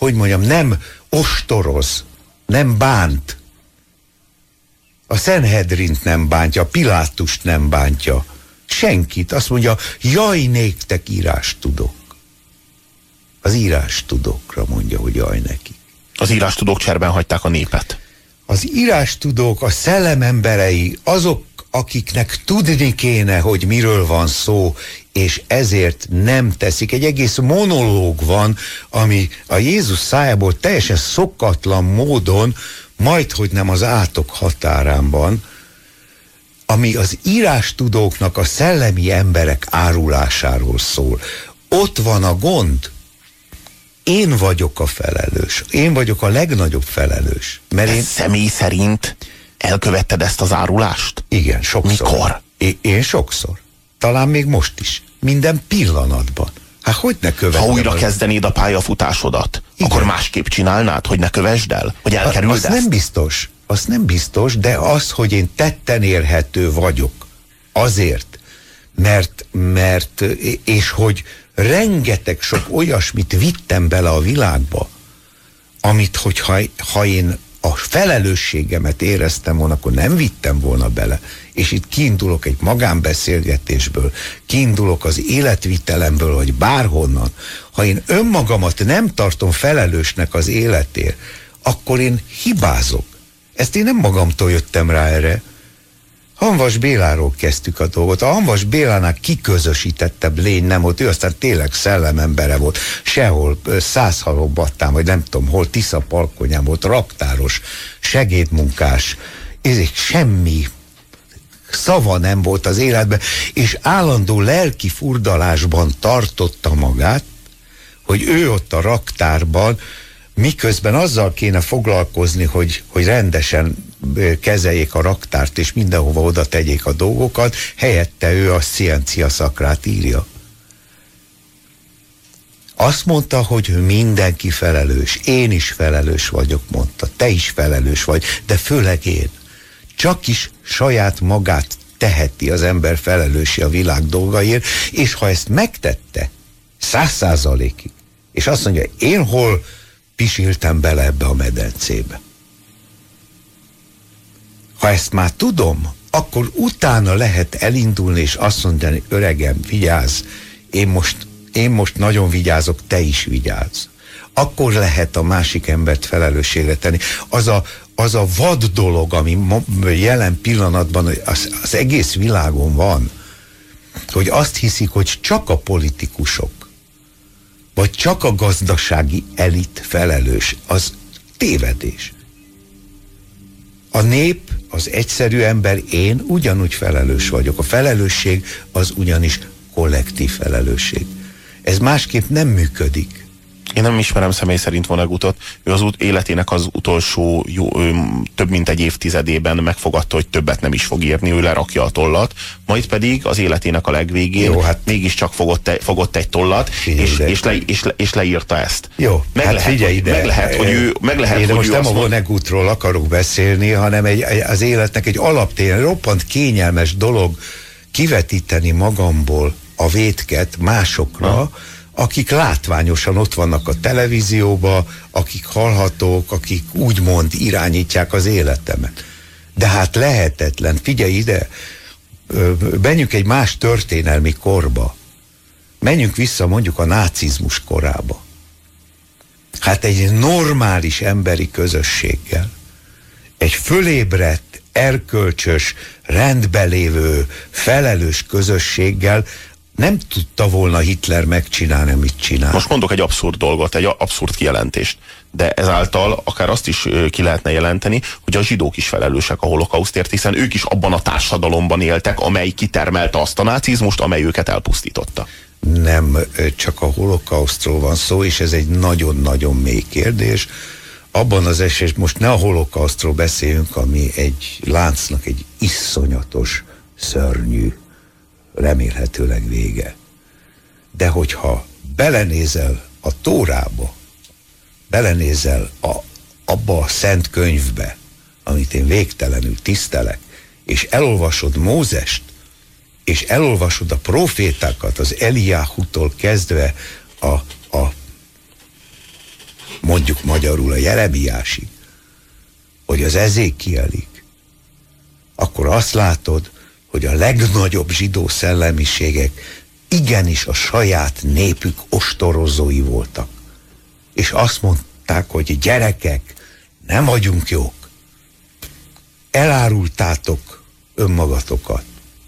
ostoroz, nem bánt. A Sanhedrint nem bántja, a Pilátust nem bántja. Senkit. Azt mondja, jaj, néktek írástudók. Az írástudókra mondja, hogy jaj neki. Az írástudók cserben hagyták a népet. Az írástudók, a szellememberei, azok, akiknek tudni kéne, hogy miről van szó, és ezért nem teszik. Egy egész monológ van, ami a Jézus szájából teljesen szokatlan módon, majdhogy nem az átok határában, ami az írástudóknak a szellemi emberek árulásáról szól. Ott van a gond. Én vagyok a felelős. Én vagyok a legnagyobb felelős. Mert én... Személy szerint elkövetted ezt az árulást? Igen, sokszor. Mikor? Én sokszor. Talán még most is. Minden pillanatban. Hát hogy ne követem? Ha újra kezdenéd a pályafutásodat, igen, akkor másképp csinálnád, hogy ne kövesd el? Hogy elkerüld ezt? Nem biztos. Az nem biztos, de az, hogy én tetten érhető vagyok. Azért. Mert és hogy rengeteg sok olyasmit vittem bele a világba, amit, hogyha én a felelősségemet éreztem volna, akkor nem vittem volna bele. És itt kiindulok egy magánbeszélgetésből, kiindulok az életvitelemből, vagy bárhonnan. Ha én önmagamat nem tartom felelősnek az életért, akkor én hibázok. Ezt én nem magamtól jöttem rá erre. Hanvas Béláról kezdtük a dolgot. A Hanvas Bélánál kiközösítettebb lény nem volt. Ő aztán tényleg szellemembere volt. Sehol 100 halombattán, vagy nem tudom hol, Tisza Palkonyán volt, raktáros, segédmunkás. Ezek semmi szava nem volt az életben, és állandó lelki furdalásban tartotta magát, hogy ő ott a raktárban, miközben azzal kéne foglalkozni, hogy rendesen kezeljék a raktárt, és mindenhova oda tegyék a dolgokat, helyette ő a Scientia Sacrát írja. Azt mondta, hogy mindenki felelős. Én is felelős vagyok, mondta. Te is felelős vagy, de főleg én. Csak is saját magát teheti az ember felelőssé a világ dolgaiért, és ha ezt megtette 100%-ig, és azt mondja, én hol pisiltem bele ebbe a medencébe. Ha ezt már tudom, akkor utána lehet elindulni, és azt mondani, öregem, vigyázz, én most nagyon vigyázok, te is vigyázz. Akkor lehet a másik embert felelősségre tenni. Az a vad dolog, ami jelen pillanatban az egész világon van, hogy azt hiszik, hogy csak a politikusok, vagy csak a gazdasági elit felelős, az tévedés. A nép, az egyszerű ember, én ugyanúgy felelős vagyok. A felelősség az ugyanis kollektív felelősség. Ez másképp nem működik. Én nem ismerem személy szerint Vonegutot. Ő az életének az utolsó több mint egy évtizedében megfogadta, hogy többet nem is fog írni, ő lerakja a tollat, majd pedig az életének a legvégén mégiscsak fogott egy tollat, és leírta ezt. Jó, figyelj ide. Meg lehet, én most nem a Vonegutról akarok beszélni, hanem az életnek egy alaptéren roppant kényelmes dolog kivetíteni magamból a vétket másokra, akik látványosan ott vannak a televízióba, akik hallhatók, akik úgymond irányítják az életemet. De hát lehetetlen. Figyelj ide, menjünk egy más történelmi korba. Menjünk vissza mondjuk a nácizmus korába. Hát egy normális emberi közösséggel, egy fölébredt, erkölcsös, rendbelévő, felelős közösséggel nem tudta volna Hitler megcsinálni, amit csinál. Most mondok egy abszurd dolgot, egy abszurd kijelentést, de ezáltal akár azt is ki lehetne jelenteni, hogy a zsidók is felelősek a holokausztért, hiszen ők is abban a társadalomban éltek, amely kitermelte azt a nácizmust, amely őket elpusztította. Nem csak a holokausztról van szó, és ez egy nagyon-nagyon mély kérdés. Abban az esetben most ne a holokausztról beszéljünk, ami egy láncnak egy iszonyatos, szörnyű, remélhetőleg vége. De hogyha belenézel a Tórába, belenézel abba a szent könyvbe, amit én végtelenül tisztelek, és elolvasod Mózest, és elolvasod a profétákat, az Eliáhutól kezdve a mondjuk magyarul a Jeremiásig, hogy az Ezékielig, akkor azt látod, hogy a legnagyobb zsidó szellemiségek igenis a saját népük ostorozói voltak. És azt mondták, hogy gyerekek, nem vagyunk jók. Elárultátok önmagatokat.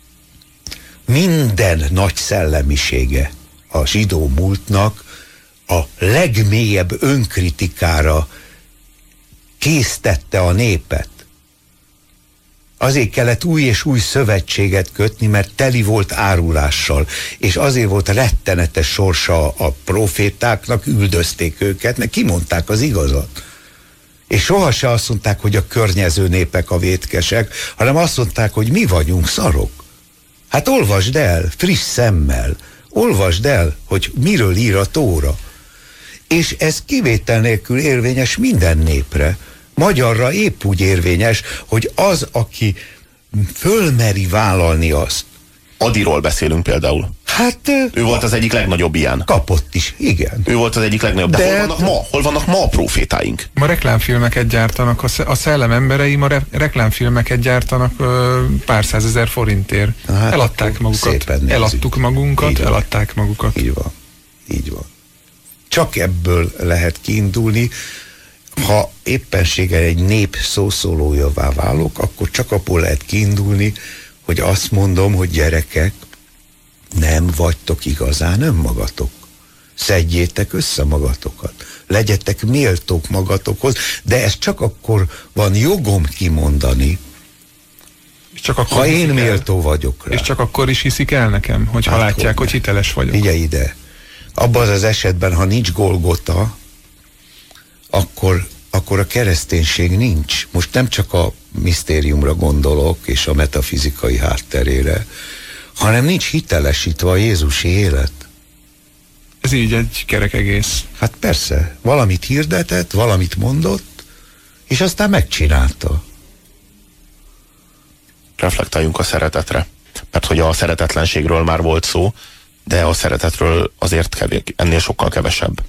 Minden nagy szellemisége a zsidó múltnak a legmélyebb önkritikára késztette a népet. Azért kellett új és új szövetséget kötni, mert teli volt árulással, és azért volt rettenetes sorsa a profétáknak, üldözték őket, mert kimondták az igazat. És sohasem azt mondták, hogy a környező népek a vétkesek, hanem azt mondták, hogy mi vagyunk szarok. Hát olvasd el, friss szemmel, olvasd el, hogy miről ír a Tóra. És ez kivétel nélkül érvényes minden népre. Magyarra épp úgy érvényes, hogy az, aki fölmeri vállalni azt. Adiról beszélünk például. Hát... Ő volt az egyik legnagyobb ilyen. Kapott is, igen. Ő volt az egyik legnagyobb. De hol vannak ma? Hol vannak ma a profétáink? Ma reklámfilmeket gyártanak, a szellem emberei ma reklámfilmeket gyártanak pár százezer forintért. Hát eladták magukat. Eladtuk magunkat, eladták magukat. Így van. Így van. Csak ebből lehet kiindulni. Ha éppenséggel egy nép szószólójává válok, akkor csak abból lehet kiindulni, hogy azt mondom, hogy gyerekek, nem vagytok igazán önmagatok. Szedjétek össze magatokat. Legyetek méltók magatokhoz, de ez csak akkor van jogom kimondani, csak akkor ha én méltó vagyok rá. És csak akkor is hiszik el nekem, hogyha hát látják, hogy hiteles vagyok. Figyelj ide. Abban az esetben, ha nincs Golgota, akkor a kereszténység nincs. Most nem csak a misztériumra gondolok, és a metafizikai hátterére, hanem nincs hitelesítve a Jézusi élet. Ez így egy kerek egész. Hát persze, valamit hirdetett, valamit mondott, és aztán megcsinálta. Reflektáljunk a szeretetre. Mert hogy a szeretetlenségről már volt szó, de a szeretetről azért ennél sokkal kevesebb.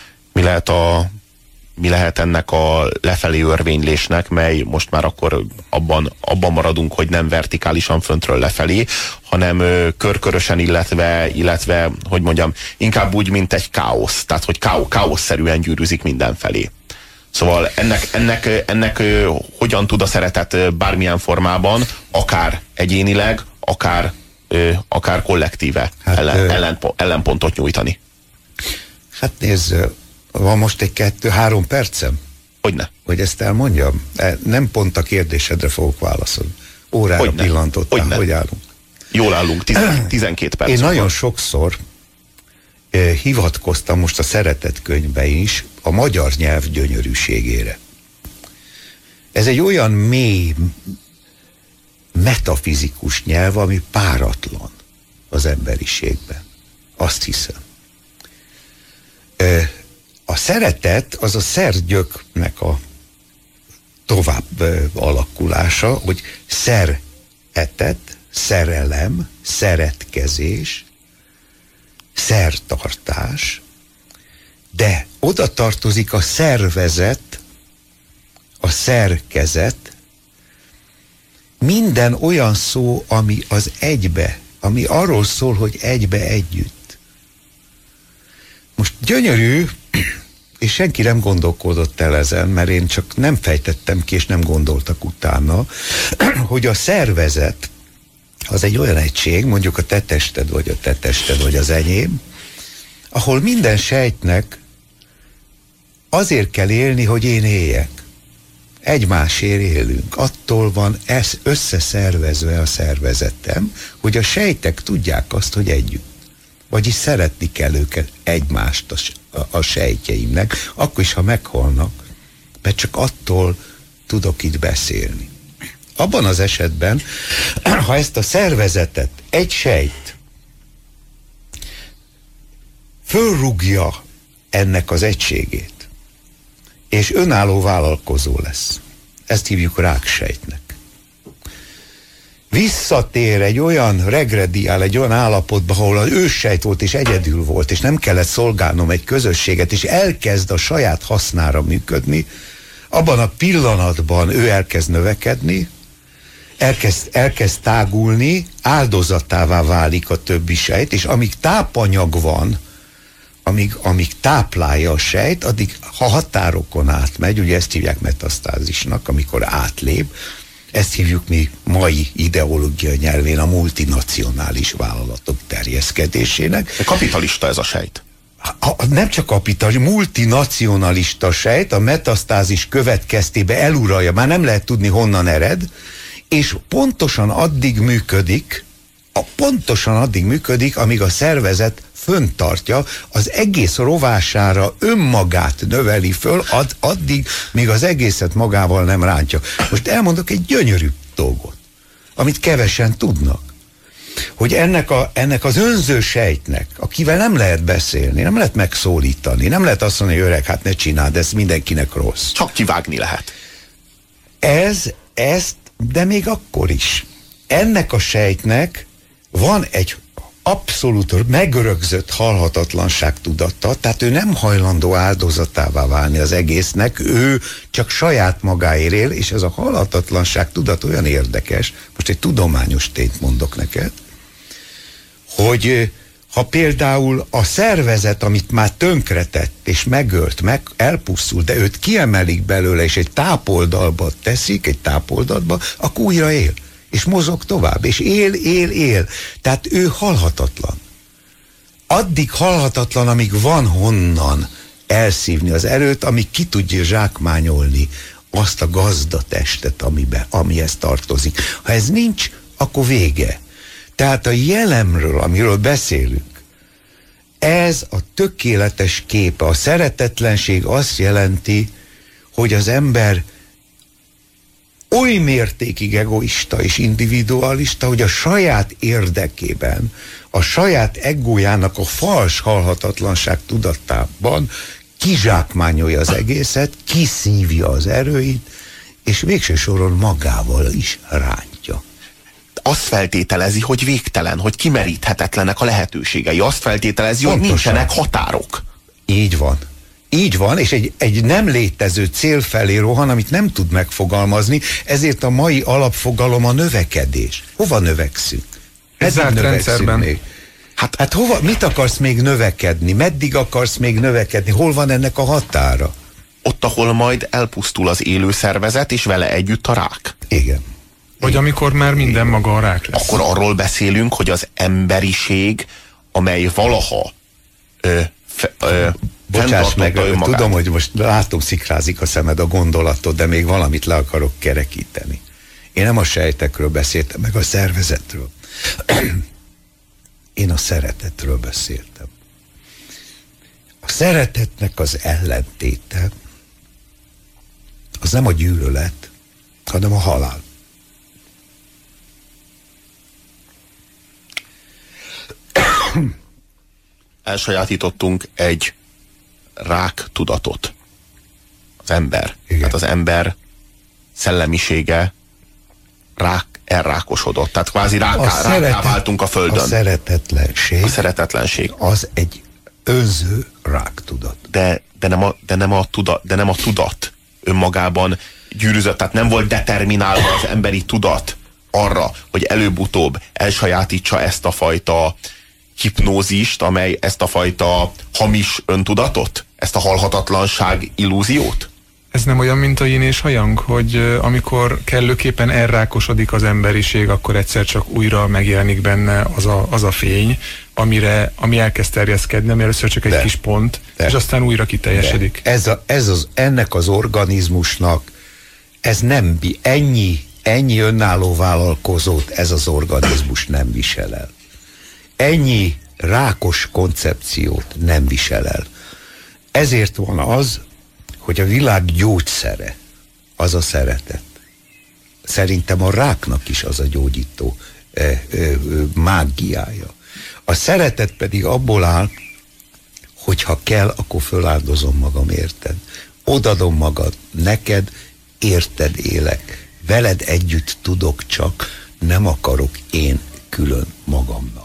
Mi lehet ennek a lefelé örvénylésnek, mely most már akkor abban maradunk, hogy nem vertikálisan föntről lefelé, hanem körkörösen, illetve, hogy mondjam, inkább úgy, mint egy káosz. Tehát, hogy káoszszerűen gyűrűzik mindenfelé. Szóval ennek hogyan tud a szeretet bármilyen formában, akár egyénileg, akár kollektíve ellenpontot nyújtani? Hát nézd, van most egy 2-3 percem? Hogyne. Hogy ezt elmondjam? Nem pont a kérdésedre fogok válaszolni. Órára pillantottál, hogy állunk? Jól állunk, 12 perc. Én nagyon sokszor hivatkoztam most a Szeretet könyvben is a magyar nyelv gyönyörűségére. Ez egy olyan mély, metafizikus nyelv, ami páratlan az emberiségben. Azt hiszem. A szeretet az a szergyöknek a tovább alakulása, hogy szeretet, szerelem, szeretkezés, szertartás, de oda tartozik a szervezet, a szerkezet, minden olyan szó, ami az egybe, ami arról szól, hogy egybe együtt. Most gyönyörű, és senki nem gondolkodott el ezen, mert én csak nem fejtettem ki, és nem gondoltak utána, hogy a szervezet az egy olyan egység, mondjuk a te tested, vagy az enyém, ahol minden sejtnek azért kell élni, hogy én éljek. Egymásért élünk. Attól van ez összeszervezve a szervezetem, hogy a sejtek tudják azt, hogy együtt. Vagyis szeretni kell őket, egymást a sejtjeimnek, akkor is, ha meghalnak, mert csak attól tudok itt beszélni. Abban az esetben, ha ezt a szervezetet egy sejt fölrúgja ennek az egységét, és önálló vállalkozó lesz, ezt hívjuk ráksejtnek. Visszatér egy olyan, regrediál egy olyan állapotba, ahol az őssejt volt és egyedül volt, és nem kellett szolgálnom egy közösséget, és elkezd a saját hasznára működni, abban a pillanatban ő elkezd növekedni, elkezd tágulni, áldozatává válik a többi sejt, és amíg tápanyag van, amíg táplálja a sejt, addig ha határokon átmegy, ugye ezt hívják metasztázisnak, amikor átlép, ezt hívjuk mi mai ideológia nyelvén a multinacionális vállalatok terjeszkedésének. Kapitalista ez a sejt. Nem csak kapitalista, multinacionalista sejt a metasztázis következtében eluralja, már nem lehet tudni honnan ered, És pontosan addig működik, amíg a szervezet föntartja, az egész rovására önmagát növeli föl, addig, míg az egészet magával nem rántja. Most elmondok egy gyönyörű dolgot, amit kevesen tudnak. Hogy ennek az önző sejtnek, akivel nem lehet beszélni, nem lehet megszólítani, nem lehet azt mondani, hogy öreg, hát ne csináld, ez mindenkinek rossz. Csak kivágni lehet. De még akkor is. Ennek a sejtnek van egy abszolút megörökzött halhatatlanság tudata, tehát ő nem hajlandó áldozatává válni az egésznek, ő csak saját magáért él, és ez a halhatatlanság tudat olyan érdekes, most egy tudományos tényt mondok neked, hogy ha például a szervezet, amit már tönkretett és megölt, elpusztul, de őt kiemelik belőle, és egy tápoldalba teszik, akkor újra él. És mozog tovább, és él. Tehát ő halhatatlan. Addig halhatatlan, amíg van honnan elszívni az erőt, amíg ki tudja zsákmányolni azt a gazdatestet, amihez tartozik. Ha ez nincs, akkor vége. Tehát a jelemről, amiről beszélünk, ez a tökéletes képe. A szeretetlenség azt jelenti, hogy az ember oly mértékig egoista és individualista, hogy a saját érdekében, a saját egójának a fals halhatatlanság tudatában kizsákmányolja az egészet, kiszívja az erőit, és végső soron magával is rántja. Azt feltételezi, hogy végtelen, hogy kimeríthetetlenek a lehetőségei. Azt feltételezi, hogy nincsenek határok. Így van. Így van, és egy nem létező cél felé rohan, amit nem tud megfogalmazni, ezért a mai alapfogalom a növekedés. Hova növekszünk? Zárt rendszerben. Még? Hát hova, mit akarsz még növekedni? Meddig akarsz még növekedni? Hol van ennek a határa? Ott, ahol majd elpusztul az élő szervezet, és vele együtt a rák. Igen. Vagy amikor már minden maga a rák lesz. Akkor arról beszélünk, hogy az emberiség, amely valaha bocsáss meg, tudom, hogy most látom, szikrázik a szemed a gondolatot, de még valamit le akarok kerekíteni. Én nem a sejtekről beszéltem, meg a szervezetről. Én a szeretetről beszéltem. A szeretetnek az ellentéte az nem a gyűlölet, hanem a halál. Elsajátítottunk egy rák tudatot. Az ember. Igen. Tehát az ember szellemisége elrákosodott. Tehát kvázi ráká váltunk a Földön. A szeretetlenség az egy önző ráktudat. De nem a tudat önmagában gyűrűzött, tehát nem volt determinálva az emberi tudat arra, hogy előbb-utóbb elsajátítsa ezt a fajta hipnózist, amely ezt a fajta hamis öntudatot, ezt a halhatatlanság illúziót? Ez nem olyan, mint a yin és a yang, hogy amikor kellőképpen elrákosodik az emberiség, akkor egyszer csak újra megjelenik benne az a fény, ami elkezd terjeszkedni, ami először csak egy kis pont, és aztán újra kiteljesedik. Ennek az organizmusnak ez nem ennyi önálló vállalkozót ez az organizmus nem visel el. Ennyi rákos koncepciót nem visel el. Ezért van az, hogy a világ gyógyszere az a szeretet. Szerintem a ráknak is az a gyógyító mágiája. A szeretet pedig abból áll, hogy ha kell, akkor föláldozom magam, érted? Odadom magad, neked, érted élek. Veled együtt tudok csak, nem akarok én külön magamnak.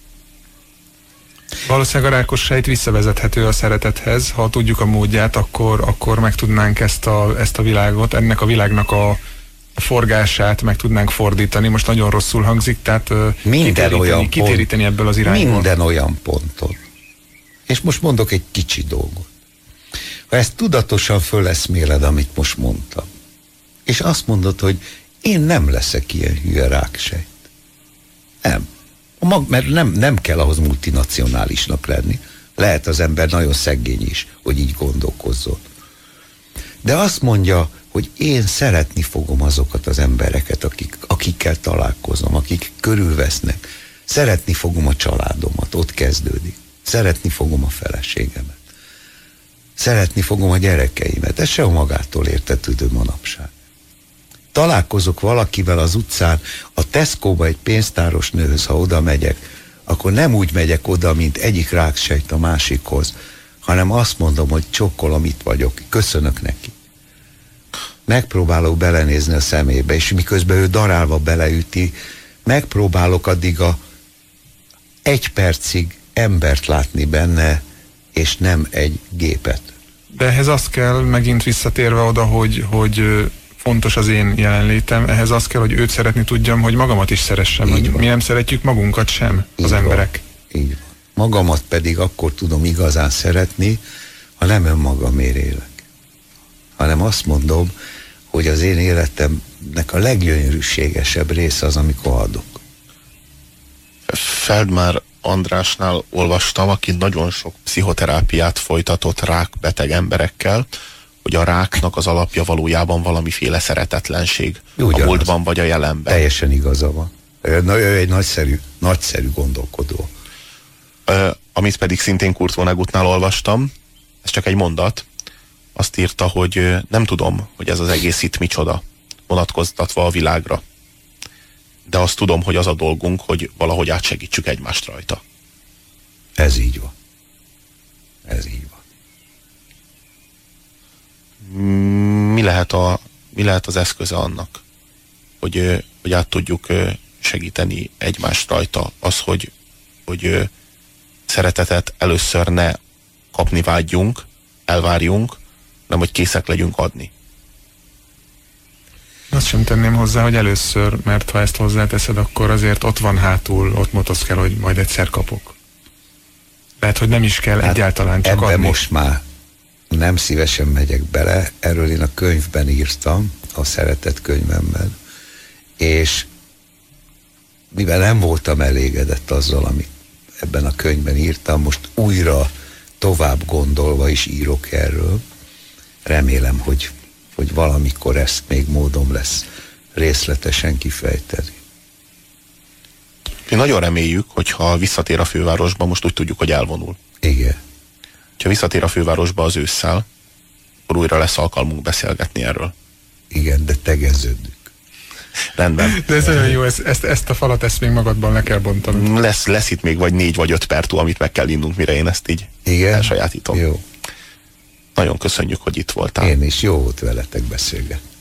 Valószínűleg a rákos sejt visszavezethető a szeretethez, ha tudjuk a módját, akkor meg tudnánk ezt a világot, ennek a világnak a forgását meg tudnánk fordítani. Most nagyon rosszul hangzik, tehát kitéríteni ebből az irányból. Minden olyan ponton. És most mondok egy kicsi dolgot. Ha ezt tudatosan föleszméled, amit most mondtam, és azt mondod, hogy én nem leszek ilyen hülye ráksejt. Nem. Mert nem kell ahhoz multinacionálisnak lenni. Lehet az ember nagyon szegény is, hogy így gondolkozzon. De azt mondja, hogy én szeretni fogom azokat az embereket, akikkel találkozom, akik körülvesznek. Szeretni fogom a családomat, ott kezdődik. Szeretni fogom a feleségemet. Szeretni fogom a gyerekeimet. Ez sem magától értetődő manapság. Találkozok valakivel az utcán, a Tesco-ba egy pénztáros nőhöz, ha oda megyek, akkor nem úgy megyek oda, mint egyik ráksejt a másikhoz, hanem azt mondom, hogy csokkolom, itt vagyok, köszönök neki. Megpróbálok belenézni a szemébe, és miközben ő darálva beleüti, megpróbálok addig a 1 percig embert látni benne, és nem egy gépet. De ehhez azt kell, megint visszatérve oda, hogy fontos az én jelenlétem, ehhez azt kell, hogy őt szeretni tudjam, hogy magamat is szeressem, hogy mi nem szeretjük magunkat sem, az emberek. Így van. Magamat pedig akkor tudom igazán szeretni, ha nem önmagamért élek. Hanem azt mondom, hogy az én életemnek a leggyönyörűségesebb része az, amikor adok. Feldmár Andrásnál olvastam, aki nagyon sok pszichoterápiát folytatott rákbeteg emberekkel, hogy a ráknak az alapja valójában valamiféle szeretetlenség. Ugyanaz. A múltban vagy a jelenben. Teljesen igaza van. Ő egy nagyszerű gondolkodó. Amit pedig szintén Kurt Vonnegutnál olvastam, ez csak egy mondat, azt írta, hogy nem tudom, hogy ez az egész itt micsoda, vonatkoztatva a világra. De azt tudom, hogy az a dolgunk, hogy valahogy átsegítsük egymást rajta. Ez így van. Ez így van. Mi lehet az eszköze annak, hogy át tudjuk segíteni egymást rajta? Az, hogy szeretetet először ne kapni vágyjunk, elvárjunk, hanem hogy készek legyünk adni. Azt sem tenném hozzá, hogy először, mert ha ezt hozzáteszed, akkor azért ott van hátul, ott motoszkál, hogy majd egyszer kapok. Lehet, hogy nem is kell egyáltalán csak ebbe adni. Most már nem szívesen megyek bele, erről én a könyvben írtam, a szeretet könyvemben, és mivel nem voltam elégedett azzal, amit ebben a könyvben írtam, most újra tovább gondolva is írok erről. Remélem, hogy valamikor ezt még módom lesz részletesen kifejteni. Mi nagyon reméljük, hogyha visszatér a fővárosba, most úgy tudjuk, hogy elvonul. Igen. Ha visszatér a fővárosba az ősszel, akkor újra lesz alkalmunk beszélgetni erről. Igen, de tegeződünk. Rendben. De ez nagyon jó, ezt a falat, ezt még magadban le kell bontani. Lesz itt még vagy 4 vagy 5 perc túl, amit meg kell innunk, mire én ezt így elsajátítom. Jó. Nagyon köszönjük, hogy itt voltál. Én is, jó volt veletek beszélgetni.